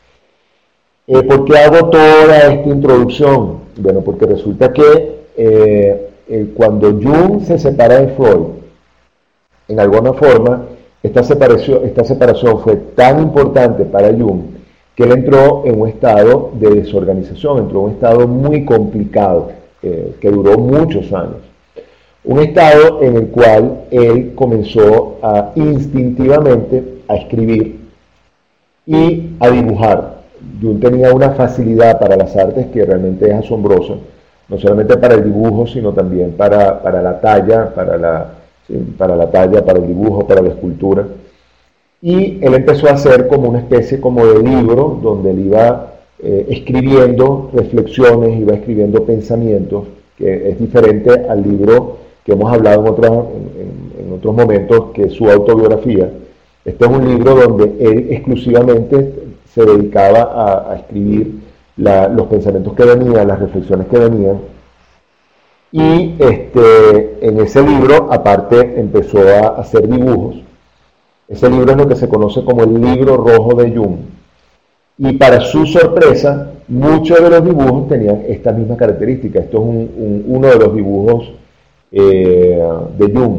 ¿Por qué hago toda esta introducción? Bueno, porque resulta que cuando Jung se separa de Freud, en alguna forma, esta separación fue tan importante para Jung que él entró en un estado de desorganización, entró en un estado muy complicado, que duró muchos años. Un estado en el cual él comenzó instintivamente a escribir y a dibujar. Jung tenía una facilidad para las artes que realmente es asombrosa, no solamente para el dibujo, sino también para la talla, para el dibujo, para la escultura. Y él empezó a hacer como una especie como de libro, donde él iba escribiendo reflexiones, iba escribiendo pensamientos, que es diferente al libro que hemos hablado en otros momentos, que es su autobiografía. Este es un libro donde él exclusivamente se dedicaba a escribir los pensamientos que venían, las reflexiones que venían. Y en ese libro, aparte, empezó a hacer dibujos. Ese libro es lo que se conoce como el libro rojo de Jung. Y para su sorpresa, muchos de los dibujos tenían esta misma característica. Esto es uno de los dibujos de Jung.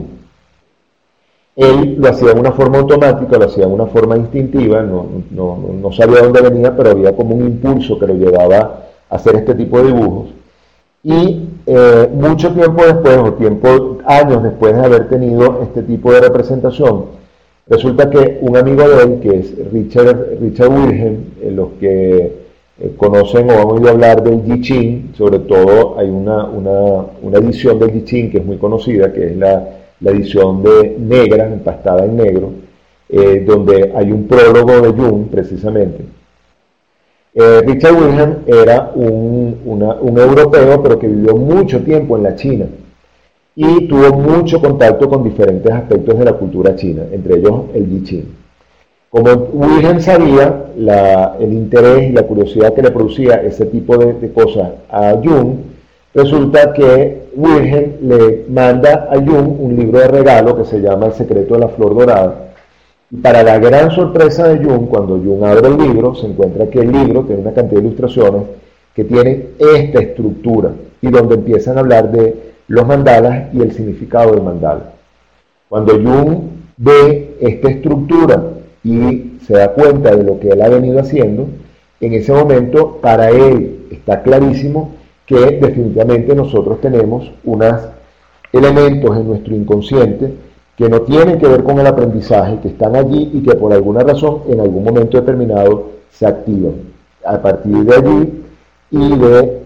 Él lo hacía de una forma automática, lo hacía de una forma instintiva, no sabía dónde venía, pero había como un impulso que lo llevaba a hacer este tipo de dibujos. Y mucho tiempo después, años después de haber tenido este tipo de representación, resulta que un amigo de él, que es Richard Wilhelm, los que conocen o han oído hablar del I Ching, sobre todo hay una edición del I Ching que es muy conocida, que es la edición negra, empastada en negro, donde hay un prólogo de Jung, precisamente. Richard Wilhelm era un europeo, pero que vivió mucho tiempo en la China y tuvo mucho contacto con diferentes aspectos de la cultura china, entre ellos el I Ching. Como Wilhelm sabía el interés y la curiosidad que le producía ese tipo de cosas a Jung, resulta que Wilhelm le manda a Jung un libro de regalo que se llama El secreto de la flor dorada. Y para la gran sorpresa de Jung, cuando Jung abre el libro, se encuentra que el libro tiene una cantidad de ilustraciones que tienen esta estructura y donde empiezan a hablar de los mandalas y el significado del mandala. Cuando Jung ve esta estructura y se da cuenta de lo que él ha venido haciendo, en ese momento para él está clarísimo que definitivamente nosotros tenemos unos elementos en nuestro inconsciente que no tienen que ver con el aprendizaje, que están allí y que por alguna razón en algún momento determinado se activan. A partir de allí y de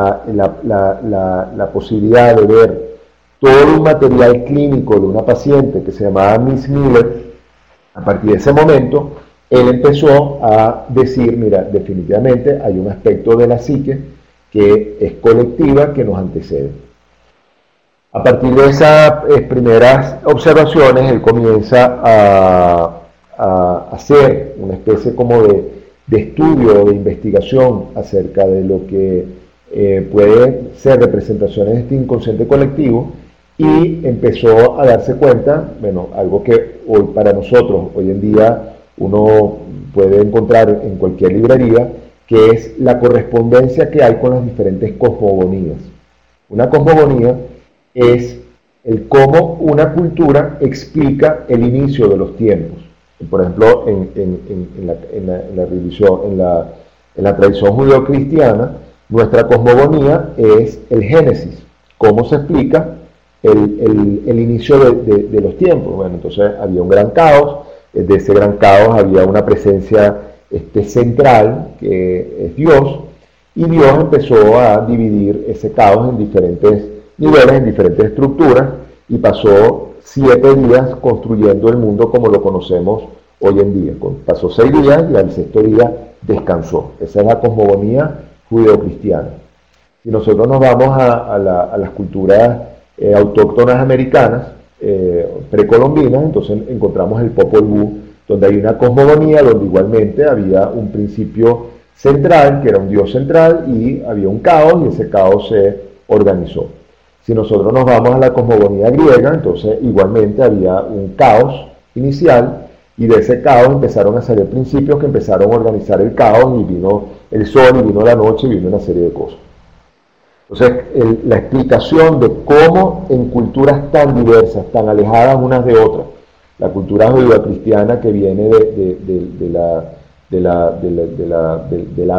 la posibilidad de ver todo un material clínico de una paciente que se llamaba Miss Miller, a partir de ese momento él empezó a decir, mira, definitivamente hay un aspecto de la psique que es colectiva, que nos antecede. A partir de esas primeras observaciones, él comienza a hacer una especie como de estudio o de investigación acerca de lo que puede ser representaciones de este inconsciente colectivo, y empezó a darse cuenta, bueno, algo que hoy para nosotros, hoy en día, uno puede encontrar en cualquier librería, que es la correspondencia que hay con las diferentes cosmogonías. Una cosmogonía es el cómo una cultura explica el inicio de los tiempos. Por ejemplo, en la religión, en la tradición judeocristiana, nuestra cosmogonía es el Génesis, cómo se explica el inicio de los tiempos. Bueno, entonces había un gran caos, de ese gran caos había una presencia central, que es Dios, y Dios empezó a dividir ese caos en diferentes niveles, en diferentes estructuras, y pasó 7 días construyendo el mundo como lo conocemos hoy en día. Pasó 6 días y al 6º día descansó. Esa es la cosmogonía judeocristiana. Si nosotros nos vamos a las culturas autóctonas americanas, precolombinas, entonces encontramos el Popol Vuh, donde hay una cosmogonía donde igualmente había un principio central, que era un dios central, y había un caos, y ese caos se organizó. Si nosotros nos vamos a la cosmogonía griega, entonces igualmente había un caos inicial, y de ese caos empezaron a salir principios que empezaron a organizar el caos, y vino el sol, y vino la noche, y vino una serie de cosas. Entonces, la explicación de cómo en culturas tan diversas, tan alejadas unas de otras, la cultura judeocristiana que viene del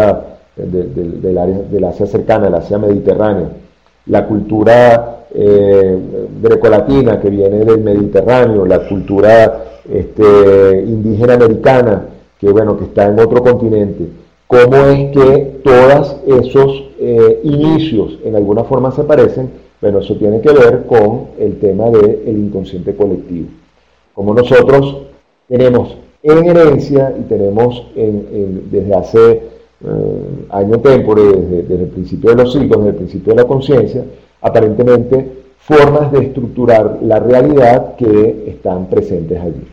Asia cercana, del Asia mediterránea, la cultura grecolatina que viene del Mediterráneo, la cultura indígena americana que está en otro continente, cómo es que todos esos inicios en alguna forma se parecen. Bueno, eso tiene que ver con el tema del inconsciente colectivo. Como nosotros tenemos en herencia y tenemos desde hace año tempore, desde el principio de los siglos, desde el principio de la conciencia, aparentemente formas de estructurar la realidad que están presentes allí.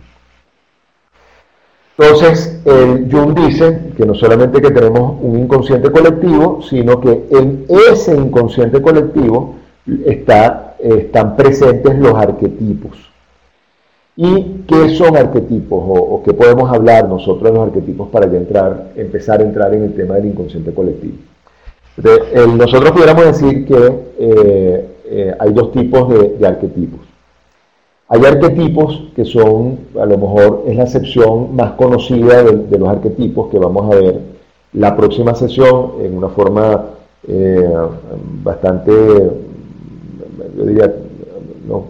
Entonces, Jung dice que no solamente que tenemos un inconsciente colectivo, sino que en ese inconsciente colectivo están presentes los arquetipos. ¿Y qué son arquetipos? ¿O qué podemos hablar nosotros de los arquetipos para ya empezar a entrar en el tema del inconsciente colectivo? Nosotros pudiéramos decir que hay 2 tipos de arquetipos. Hay arquetipos que son, a lo mejor es la acepción más conocida de los arquetipos, que vamos a ver la próxima sesión en una forma bastante, yo diría, no,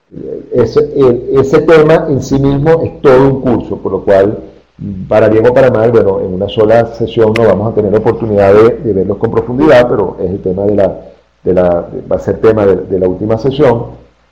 ese tema en sí mismo es todo un curso, por lo cual, para bien o para mal, en una sola sesión no vamos a tener oportunidad de verlos con profundidad, pero es el tema va a ser tema de la última sesión,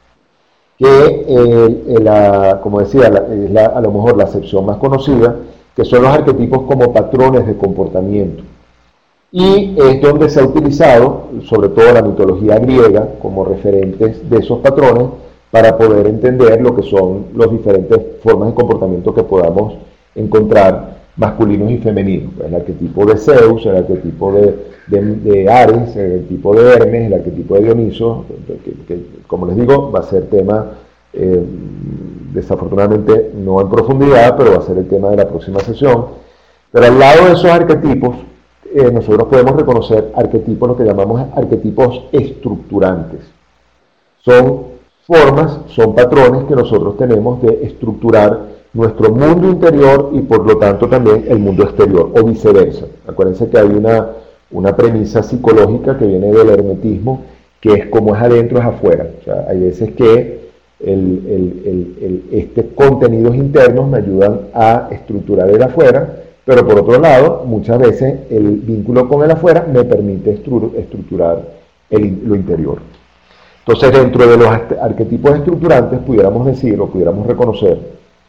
que como decía, es a lo mejor la acepción más conocida, que son los arquetipos como patrones de comportamiento. Y es donde se ha utilizado, sobre todo la mitología griega, como referentes de esos patrones, para poder entender lo que son las diferentes formas de comportamiento que podamos encontrar, masculinos y femeninos. El arquetipo de Zeus, el arquetipo de Ares, el arquetipo de Hermes, el arquetipo de Dioniso, que como les digo, va a ser tema, desafortunadamente no en profundidad, pero va a ser el tema de la próxima sesión. Pero al lado de esos arquetipos, nosotros podemos reconocer arquetipos, lo que llamamos arquetipos estructurantes. Son formas, son patrones que nosotros tenemos de estructurar nuestro mundo interior y por lo tanto también el mundo exterior, o viceversa. Acuérdense que hay una premisa psicológica que viene del hermetismo, que es como es adentro es afuera. O sea, hay veces que estos contenidos internos me ayudan a estructurar el afuera, pero por otro lado, muchas veces el vínculo con el afuera me permite estructurar lo interior. Entonces, dentro de los arquetipos estructurantes, pudiéramos decir o pudiéramos reconocer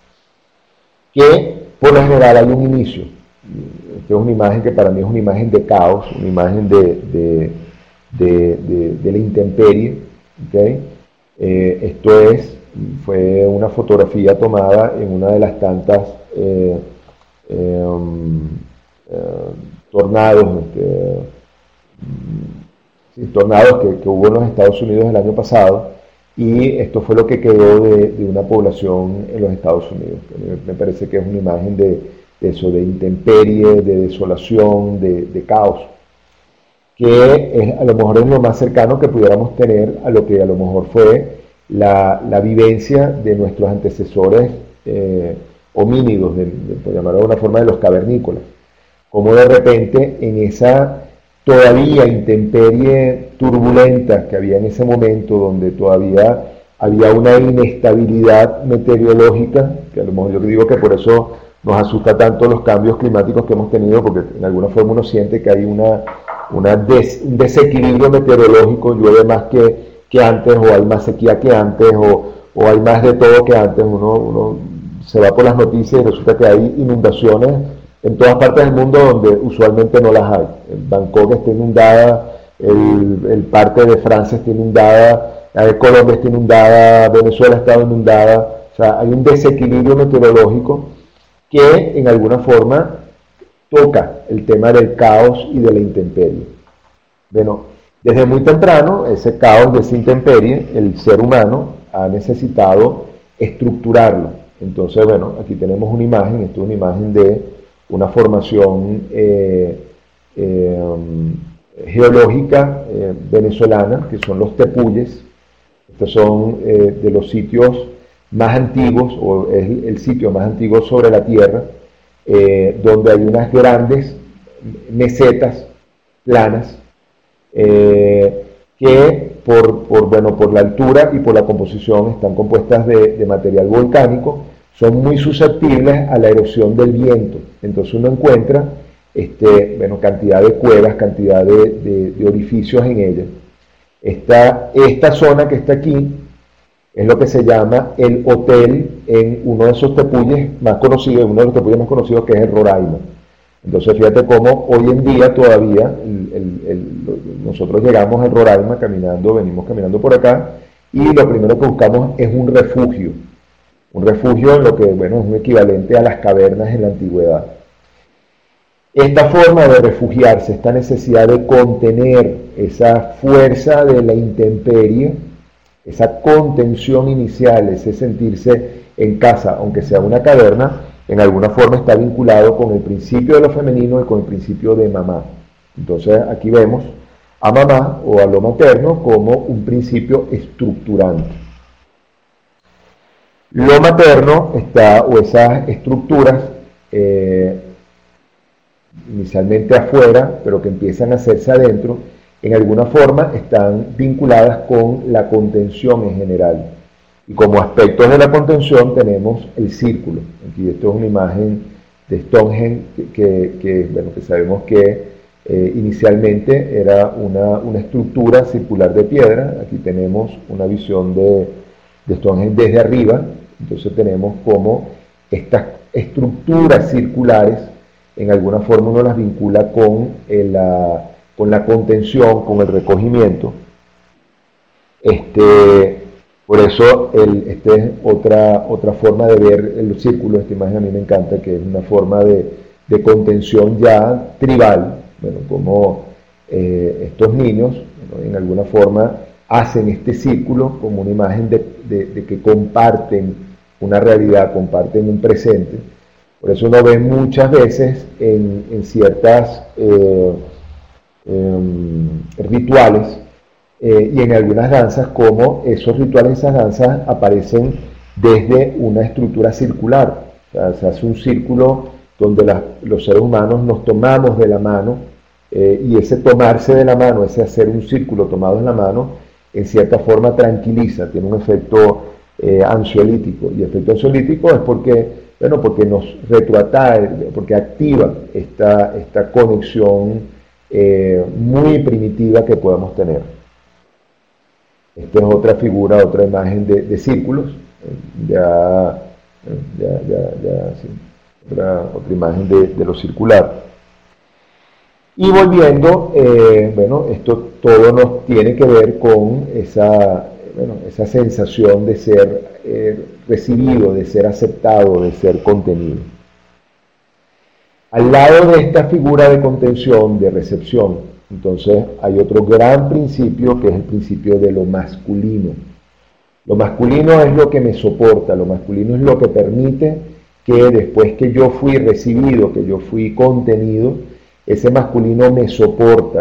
que por lo general hay un inicio. Esta es una imagen que para mí es una imagen de caos, una imagen de la intemperie. ¿Okay? Fue una fotografía tomada en una de las tantas tornados, tornados que hubo en los Estados Unidos el año pasado, y esto fue lo que quedó de una población en los Estados Unidos. Me parece que es una imagen de eso, de intemperie, de desolación, de caos, que a lo mejor es lo más cercano que pudiéramos tener a lo que a lo mejor fue la vivencia de nuestros antecesores homínidos, por llamarlo de una forma, de los cavernícolas. Como de repente en esa todavía intemperie turbulenta que había en ese momento, donde todavía había una inestabilidad meteorológica, que a lo mejor yo digo que por eso nos asusta tanto los cambios climáticos que hemos tenido, porque en alguna forma uno siente que hay un desequilibrio meteorológico, llueve más que antes, o hay más sequía que antes, o hay más de todo que antes. Uno se va por las noticias y resulta que hay inundaciones en todas partes del mundo donde usualmente no las hay. Bangkok está inundada, el parte de Francia está inundada, Colombia está inundada, Venezuela está inundada. O sea, hay un desequilibrio meteorológico que en alguna forma toca el tema del caos y de la intemperie. Bueno, desde muy temprano, ese caos de esa intemperie, el ser humano ha necesitado estructurarlo. Entonces, bueno, aquí tenemos una imagen, esto es una imagen de una formación geológica venezolana, que son los tepuyes. Estos son de los sitios más antiguos, o es el sitio más antiguo sobre la Tierra, donde hay unas grandes mesetas planas que por la altura y por la composición están compuestas de material volcánico, son muy susceptibles a la erosión del viento. Entonces uno encuentra cantidad de cuevas, cantidad de orificios en ellas. Esta zona que está aquí es lo que se llama el hotel en uno de esos tepuyes más conocidos, uno de los tepuyes más conocidos, que es el Roraima. Entonces fíjate cómo hoy en día todavía nosotros llegamos al Roraima caminando, venimos caminando por acá, y lo primero que buscamos es un refugio en lo que, bueno, es un equivalente a las cavernas en la antigüedad. Esta forma de refugiarse, esta necesidad de contener esa fuerza de la intemperie, esa contención inicial, ese sentirse en casa, aunque sea una caverna, en alguna forma está vinculado con el principio de lo femenino y con el principio de mamá. Entonces aquí vemos a mamá o a lo materno como un principio estructurante. Lo materno o esas estructuras inicialmente afuera, pero que empiezan a hacerse adentro, en alguna forma están vinculadas con la contención en general. Y como aspectos de la contención tenemos el círculo. Aquí esto es una imagen de Stonehenge que sabemos que inicialmente era una estructura circular de piedra. Aquí tenemos una visión de Stonehenge desde arriba. Entonces tenemos como estas estructuras circulares, en alguna forma uno las vincula con la contención, con el recogimiento. Por eso esta es otra forma de ver el círculo. Esta imagen a mí me encanta, que es una forma de contención ya tribal. Bueno, como estos niños, bueno, en alguna forma hacen este círculo como una imagen de que comparten una realidad, comparten un presente. Por eso uno ve muchas veces en ciertas rituales y en algunas danzas, como esos rituales, esas danzas aparecen desde una estructura circular. O sea, se hace un círculo donde los seres humanos nos tomamos de la mano, y ese tomarse de la mano, ese hacer un círculo tomado de la mano, en cierta forma tranquiliza, tiene un efecto ansiolítico. Y efecto ansiolítico es porque nos retroatrae, porque activa esta conexión muy primitiva que podemos tener. Esta es otra figura, otra imagen de círculos, sí, otra imagen de lo circular. Y volviendo, esto todo nos tiene que ver con esa sensación de ser recibido, de ser aceptado, de ser contenido. Al lado de esta figura de contención, de recepción, entonces hay otro gran principio, que es el principio de lo masculino. Lo masculino es lo que me soporta, lo masculino es lo que permite que después que yo fui recibido, que yo fui contenido, ese masculino me soporta,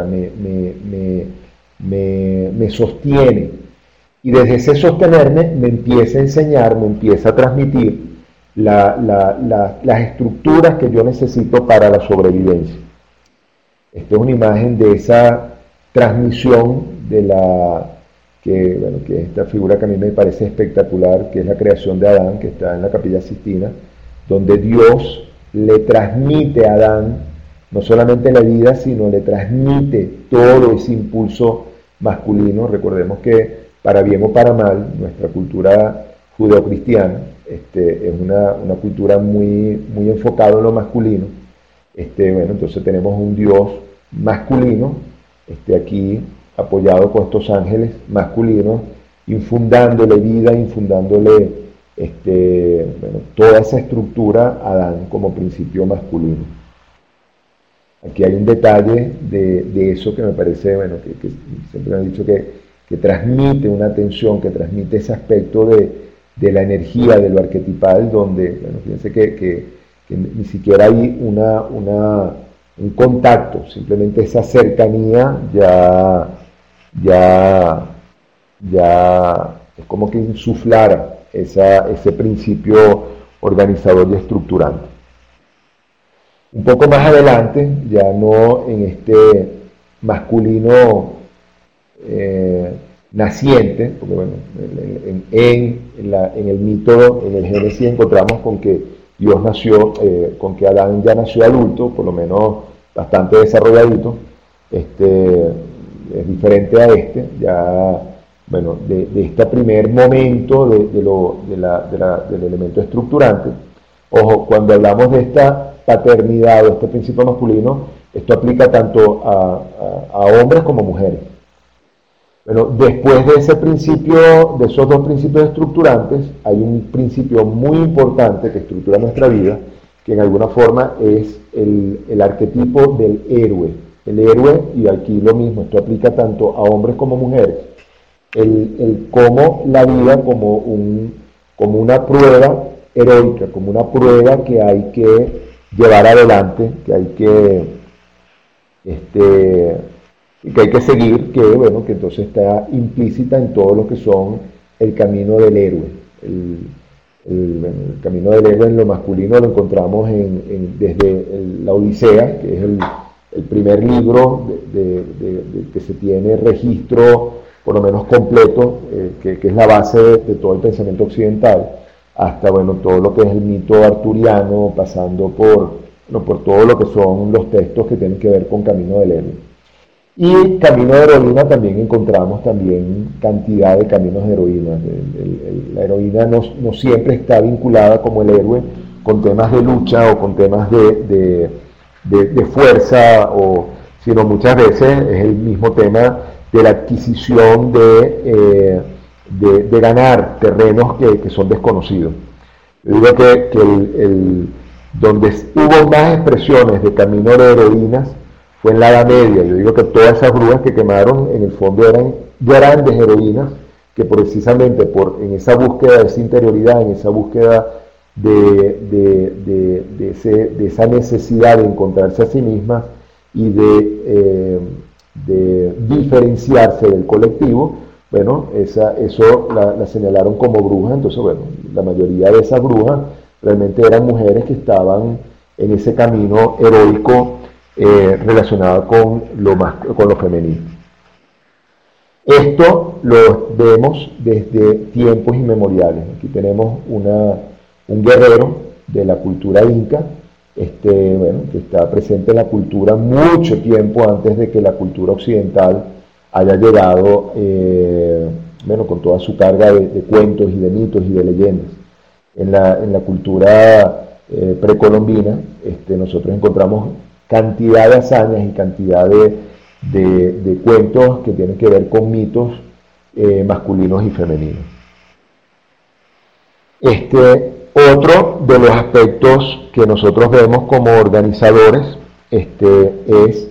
me sostiene. Y desde ese sostenerme me empieza a enseñar, me empieza a transmitir las estructuras que yo necesito para la sobrevivencia. Esta es una imagen de esa transmisión que es esta figura que a mí me parece espectacular, que es la creación de Adán, que está en la Capilla Sixtina, donde Dios le transmite a Adán no solamente la vida, sino le transmite todo ese impulso masculino. Recordemos que, para bien o para mal, nuestra cultura judeocristiana es una cultura muy enfocada en lo masculino. Entonces tenemos un Dios masculino, aquí apoyado con estos ángeles masculinos, infundándole vida, infundándole toda esa estructura a Adán como principio masculino. Aquí hay un detalle de eso que me parece, que siempre me han dicho que transmite una tensión, que transmite ese aspecto de la energía, de lo arquetipal, donde, fíjense que ni siquiera hay un contacto, simplemente esa cercanía ya es como que insuflara ese principio organizador y estructurante. Un poco más adelante, ya no en este masculino naciente, porque en el mito, en el Génesis, encontramos con que Dios nació, con que Adán ya nació adulto, por lo menos bastante desarrolladito. Es diferente a de este primer momento del elemento estructurante. Ojo, cuando hablamos de esta paternidad o este principio masculino, esto aplica tanto a hombres como mujeres. Después de ese principio, de esos dos principios estructurantes, hay un principio muy importante que estructura nuestra vida, que en alguna forma es el arquetipo del héroe. El héroe, y aquí lo mismo, esto aplica tanto a hombres como mujeres, el cómo la vida como una prueba heroica, como una prueba que hay que llevar adelante, que hay que seguir, que entonces está implícita en todo lo que son el camino del héroe. El camino del héroe en lo masculino lo encontramos desde la Odisea, que es el primer libro que se tiene registro, por lo menos completo, que es la base de todo el pensamiento occidental, hasta todo lo que es el mito arturiano, pasando por todo lo que son los textos que tienen que ver con camino del héroe. Y camino de heroína también encontramos cantidad de caminos de heroína. La heroína no siempre está vinculada como el héroe con temas de lucha o con temas de fuerza, sino muchas veces es el mismo tema de la adquisición de ganar terrenos que son desconocidos. Yo digo que donde hubo más expresiones de camino de heroínas fue en la Edad Media. Yo digo que todas esas brujas que quemaron en el fondo eran grandes heroínas que precisamente en esa búsqueda de esa interioridad, en esa búsqueda de esa necesidad de encontrarse a sí mismas y de diferenciarse del colectivo, eso la señalaron como bruja. Entonces, la mayoría de esas brujas realmente eran mujeres que estaban en ese camino heroico relacionado con lo femenino. Esto lo vemos desde tiempos inmemoriales. Aquí tenemos un guerrero de la cultura inca, que está presente en la cultura mucho tiempo antes de que la cultura occidental haya llegado, con toda su carga de cuentos y de mitos y de leyendas. En la cultura precolombina, nosotros encontramos cantidad de hazañas y cantidad de cuentos que tienen que ver con mitos masculinos y femeninos. Otro de los aspectos que nosotros vemos como organizadores es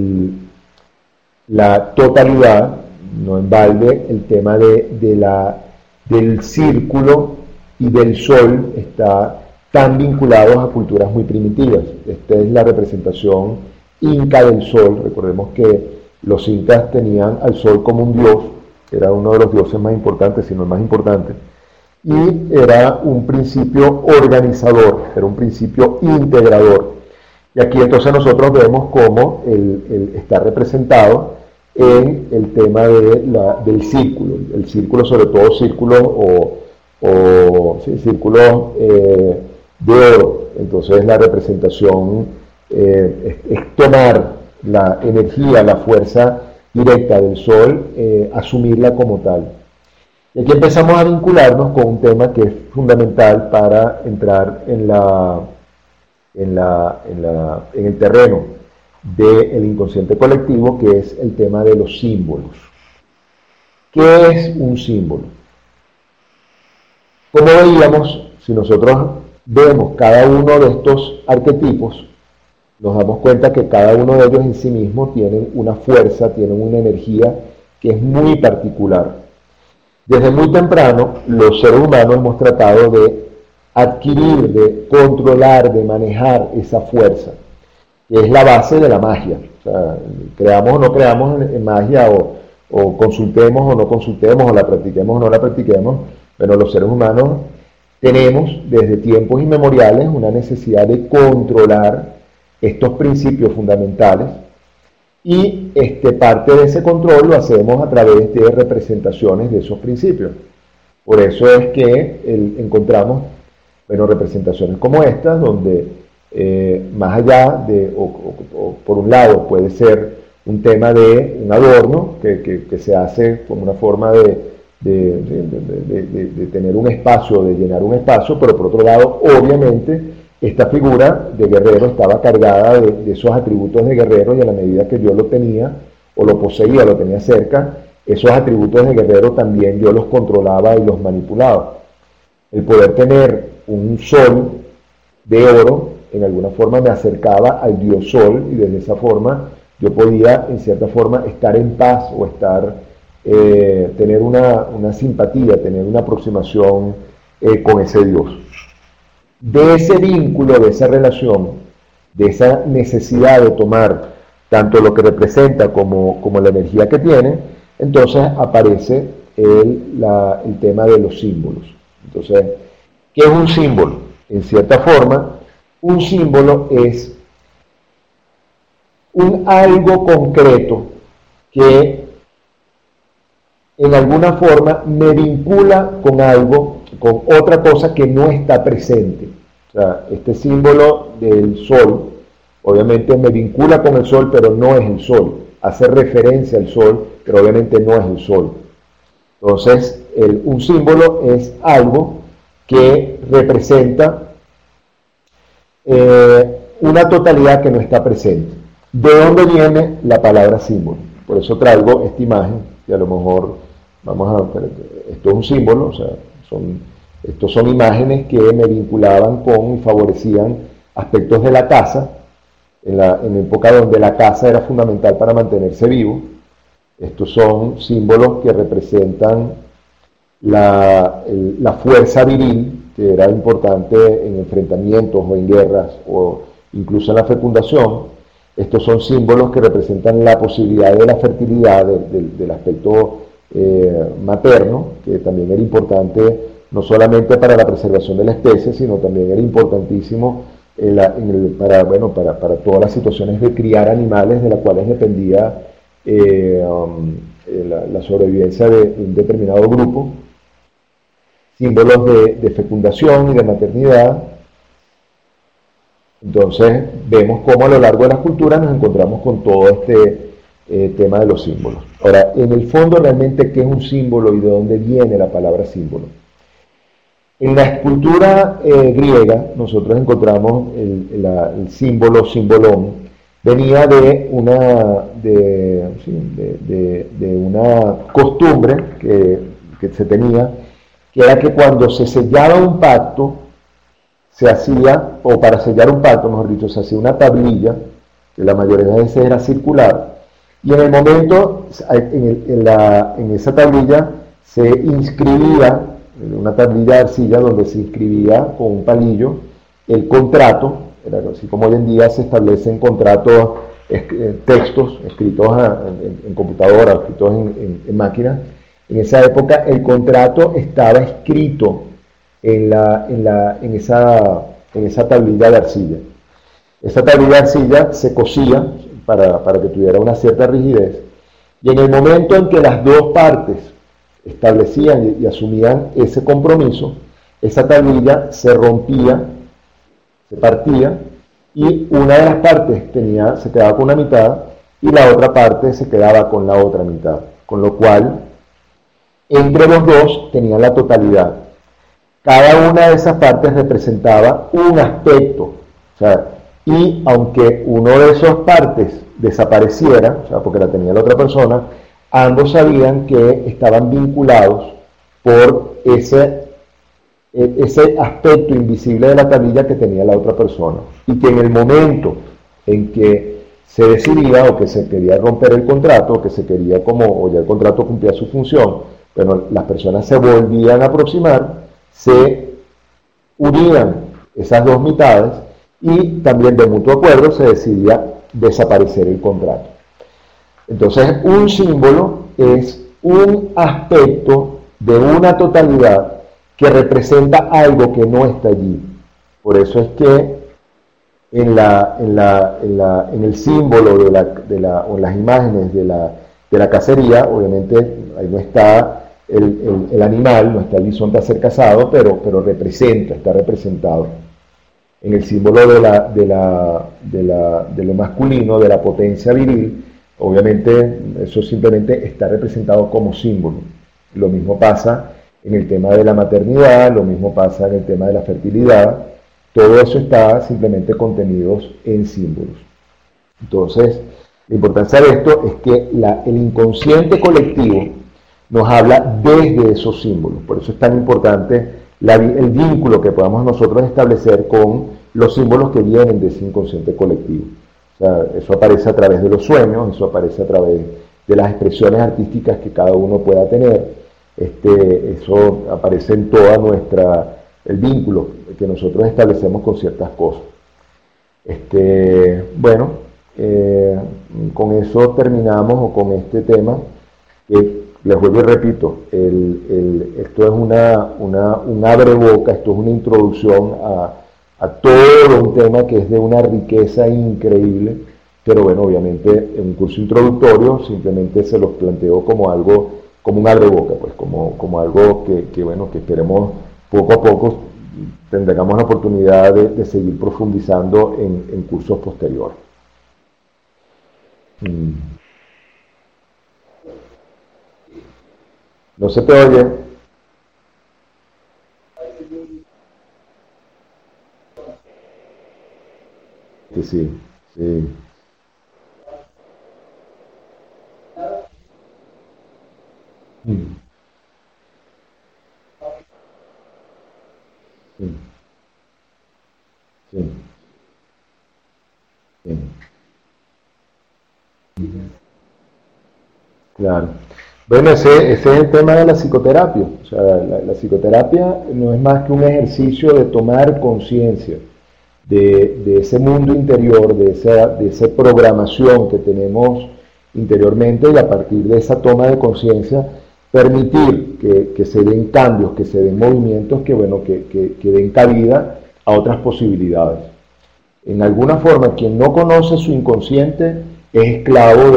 la totalidad, no en balde, el tema del círculo y del sol está tan vinculados a culturas muy primitivas. Esta es la representación inca del sol. Recordemos que los incas tenían al sol como un dios, era uno de los dioses más importantes, si no el más importante, y era un principio organizador, era un principio integrador. Y aquí entonces nosotros vemos cómo está representado en el tema del círculo, el círculo, sobre todo círculos círculos de oro. Entonces la representación es tomar la energía, la fuerza directa del sol, asumirla como tal. Y aquí empezamos a vincularnos con un tema que es fundamental para entrar en el terreno del inconsciente colectivo, que es el tema de los símbolos. ¿Qué es un símbolo? Como veíamos, si nosotros vemos cada uno de estos arquetipos, nos damos cuenta que cada uno de ellos en sí mismo tienen una fuerza, tienen una energía que es muy particular. Desde muy temprano, los seres humanos hemos tratado de adquirir, de controlar, de manejar esa fuerza, que es la base de la magia. O sea, creamos o no creamos en magia, o consultemos o no consultemos, o la practiquemos o no la practiquemos, pero los seres humanos tenemos desde tiempos inmemoriales una necesidad de controlar estos principios fundamentales, y parte de ese control lo hacemos a través de representaciones de esos principios. Por eso es que encontramos representaciones como estas, donde más allá o por un lado puede ser un tema de un adorno que se hace como una forma de tener un espacio, de llenar un espacio, pero por otro lado, obviamente, esta figura de guerrero estaba cargada de esos atributos de guerrero, y a la medida que yo lo tenía, o lo poseía, lo tenía cerca, esos atributos de guerrero también yo los controlaba y los manipulaba. El poder tener un sol de oro, en alguna forma me acercaba al dios sol, y desde esa forma yo podía, en cierta forma, estar en paz, o tener una simpatía, tener una aproximación con ese dios. De ese vínculo, de esa relación, de esa necesidad de tomar tanto lo que representa como la energía que tiene, entonces aparece el tema de los símbolos. Entonces, ¿qué es un símbolo? En cierta forma, un símbolo es un algo concreto que en alguna forma me vincula con algo, con otra cosa que no está presente. O sea, este símbolo del sol, obviamente me vincula con el sol, pero no es el sol. Hace referencia al sol, pero obviamente no es el sol. Entonces, un símbolo es algo que representa una totalidad que no está presente. ¿De dónde viene la palabra símbolo? Por eso traigo esta imagen, que a lo mejor esto es un símbolo, o sea, estos son imágenes que me vinculaban con y favorecían aspectos de la caza, en la época donde la caza era fundamental para mantenerse vivo. Estos son símbolos que representan la fuerza viril, que era importante en enfrentamientos o en guerras, o incluso en la fecundación. Estos son símbolos que representan la posibilidad de la fertilidad, del aspecto materno, que también era importante no solamente para la preservación de la especie, sino también era importantísimo para todas las situaciones de criar animales de las cuales dependía la sobrevivencia de un determinado grupo, símbolos de fecundación y de maternidad. Entonces vemos cómo a lo largo de las culturas nos encontramos con todo este tema de los símbolos. Ahora, en el fondo realmente, ¿qué es un símbolo y de dónde viene la palabra símbolo? En la escultura griega nosotros encontramos el símbolo, símbolon, venía de una costumbre que se tenía, que era que cuando se sellaba un pacto, se hacía, o para sellar un pacto, mejor dicho, se hacía una tablilla, que la mayoría de veces era circular, y en el momento, en esa tablilla se inscribía, una tablilla de arcilla donde se inscribía con un palillo el contrato, era así como hoy en día se establecen contratos, textos escritos en computadora, escritos en máquina. En esa época el contrato estaba escrito en esa tablilla de arcilla. Esa tablilla de arcilla se cosía para que tuviera una cierta rigidez, y en el momento en que las dos partes establecían y asumían ese compromiso, esa tablilla se rompía, se partía, y una de las partes se quedaba con una mitad y la otra parte se quedaba con la otra mitad, con lo cual entre los dos tenían la totalidad. Cada una de esas partes representaba un aspecto, o sea, y aunque uno de esas partes desapareciera, o sea, porque la tenía la otra persona, ambos sabían que estaban vinculados por ese aspecto invisible de la tablilla que tenía la otra persona, y que en el momento en que se decidía o que se quería romper el contrato, o que se quería o ya el contrato cumplía su función, bueno, las personas se volvían a aproximar, se unían esas dos mitades y también de mutuo acuerdo se decidía desaparecer el contrato. Entonces, un símbolo es un aspecto de una totalidad que representa algo que no está allí. Por eso es que en el símbolo o en las imágenes de la cacería, obviamente ahí no está el animal, no está el bisonte a ser cazado, pero está representado. En el símbolo de lo masculino, de la potencia viril, obviamente eso simplemente está representado como símbolo. Lo mismo pasa en el tema de la maternidad, lo mismo pasa en el tema de la fertilidad. Todo eso está simplemente contenidos en símbolos. Entonces, la importancia de esto es que el inconsciente colectivo nos habla desde esos símbolos. Por eso es tan importante el vínculo que podamos nosotros establecer con los símbolos que vienen de ese inconsciente colectivo. O sea, eso aparece a través de los sueños, eso aparece a través de las expresiones artísticas que cada uno pueda tener. Eso aparece en toda el vínculo que nosotros establecemos con ciertas cosas. Con eso terminamos, o con este tema, que les vuelvo y repito, esto es un abreboca, esto es una introducción a todo un tema que es de una riqueza increíble, pero bueno, obviamente en un curso introductorio simplemente se los planteo como un abreboca, pues como algo que esperemos poco a poco tengamos la oportunidad de seguir profundizando en cursos posteriores. ¿No se te oye? Sí. Mm. Sí. Sí. Sí. Claro. Bueno, ese es el tema de la psicoterapia. O sea, la psicoterapia no es más que un ejercicio de tomar conciencia de ese mundo interior, de esa programación que tenemos interiormente, y a partir de esa toma de conciencia permitir que se den cambios, que se den movimientos que, bueno, que den cabida a otras posibilidades. En alguna forma, quien no conoce su inconsciente es esclavo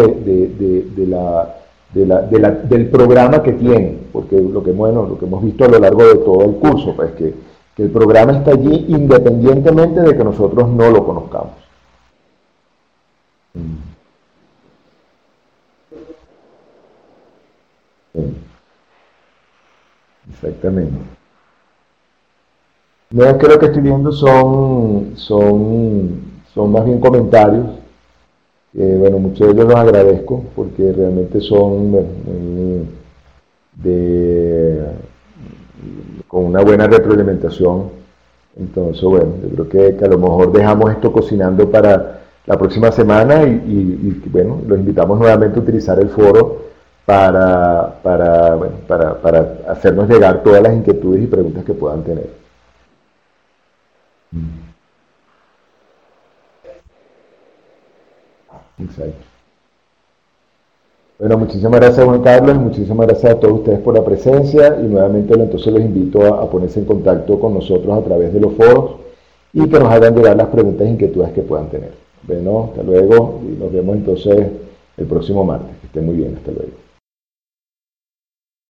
del programa que tiene, porque lo que hemos visto a lo largo de todo el curso, pues que el programa está allí independientemente de que nosotros no lo conozcamos. Exactamente. No, que lo que estoy viendo son más bien comentarios. Bueno, muchos de ellos los agradezco porque realmente son con una buena retroalimentación. Entonces, bueno, yo creo que a lo mejor dejamos esto cocinando para la próxima semana y bueno, los invitamos nuevamente a utilizar el foro bueno, para hacernos llegar todas las inquietudes y preguntas que puedan tener. Exacto. Bueno, muchísimas gracias Juan Carlos y muchísimas gracias a todos ustedes por la presencia y nuevamente entonces los invito a ponerse en contacto con nosotros a través de los foros y que nos hagan llegar las preguntas e inquietudes que puedan tener. Bueno, hasta luego y nos vemos entonces el próximo martes. Que estén muy bien, hasta luego.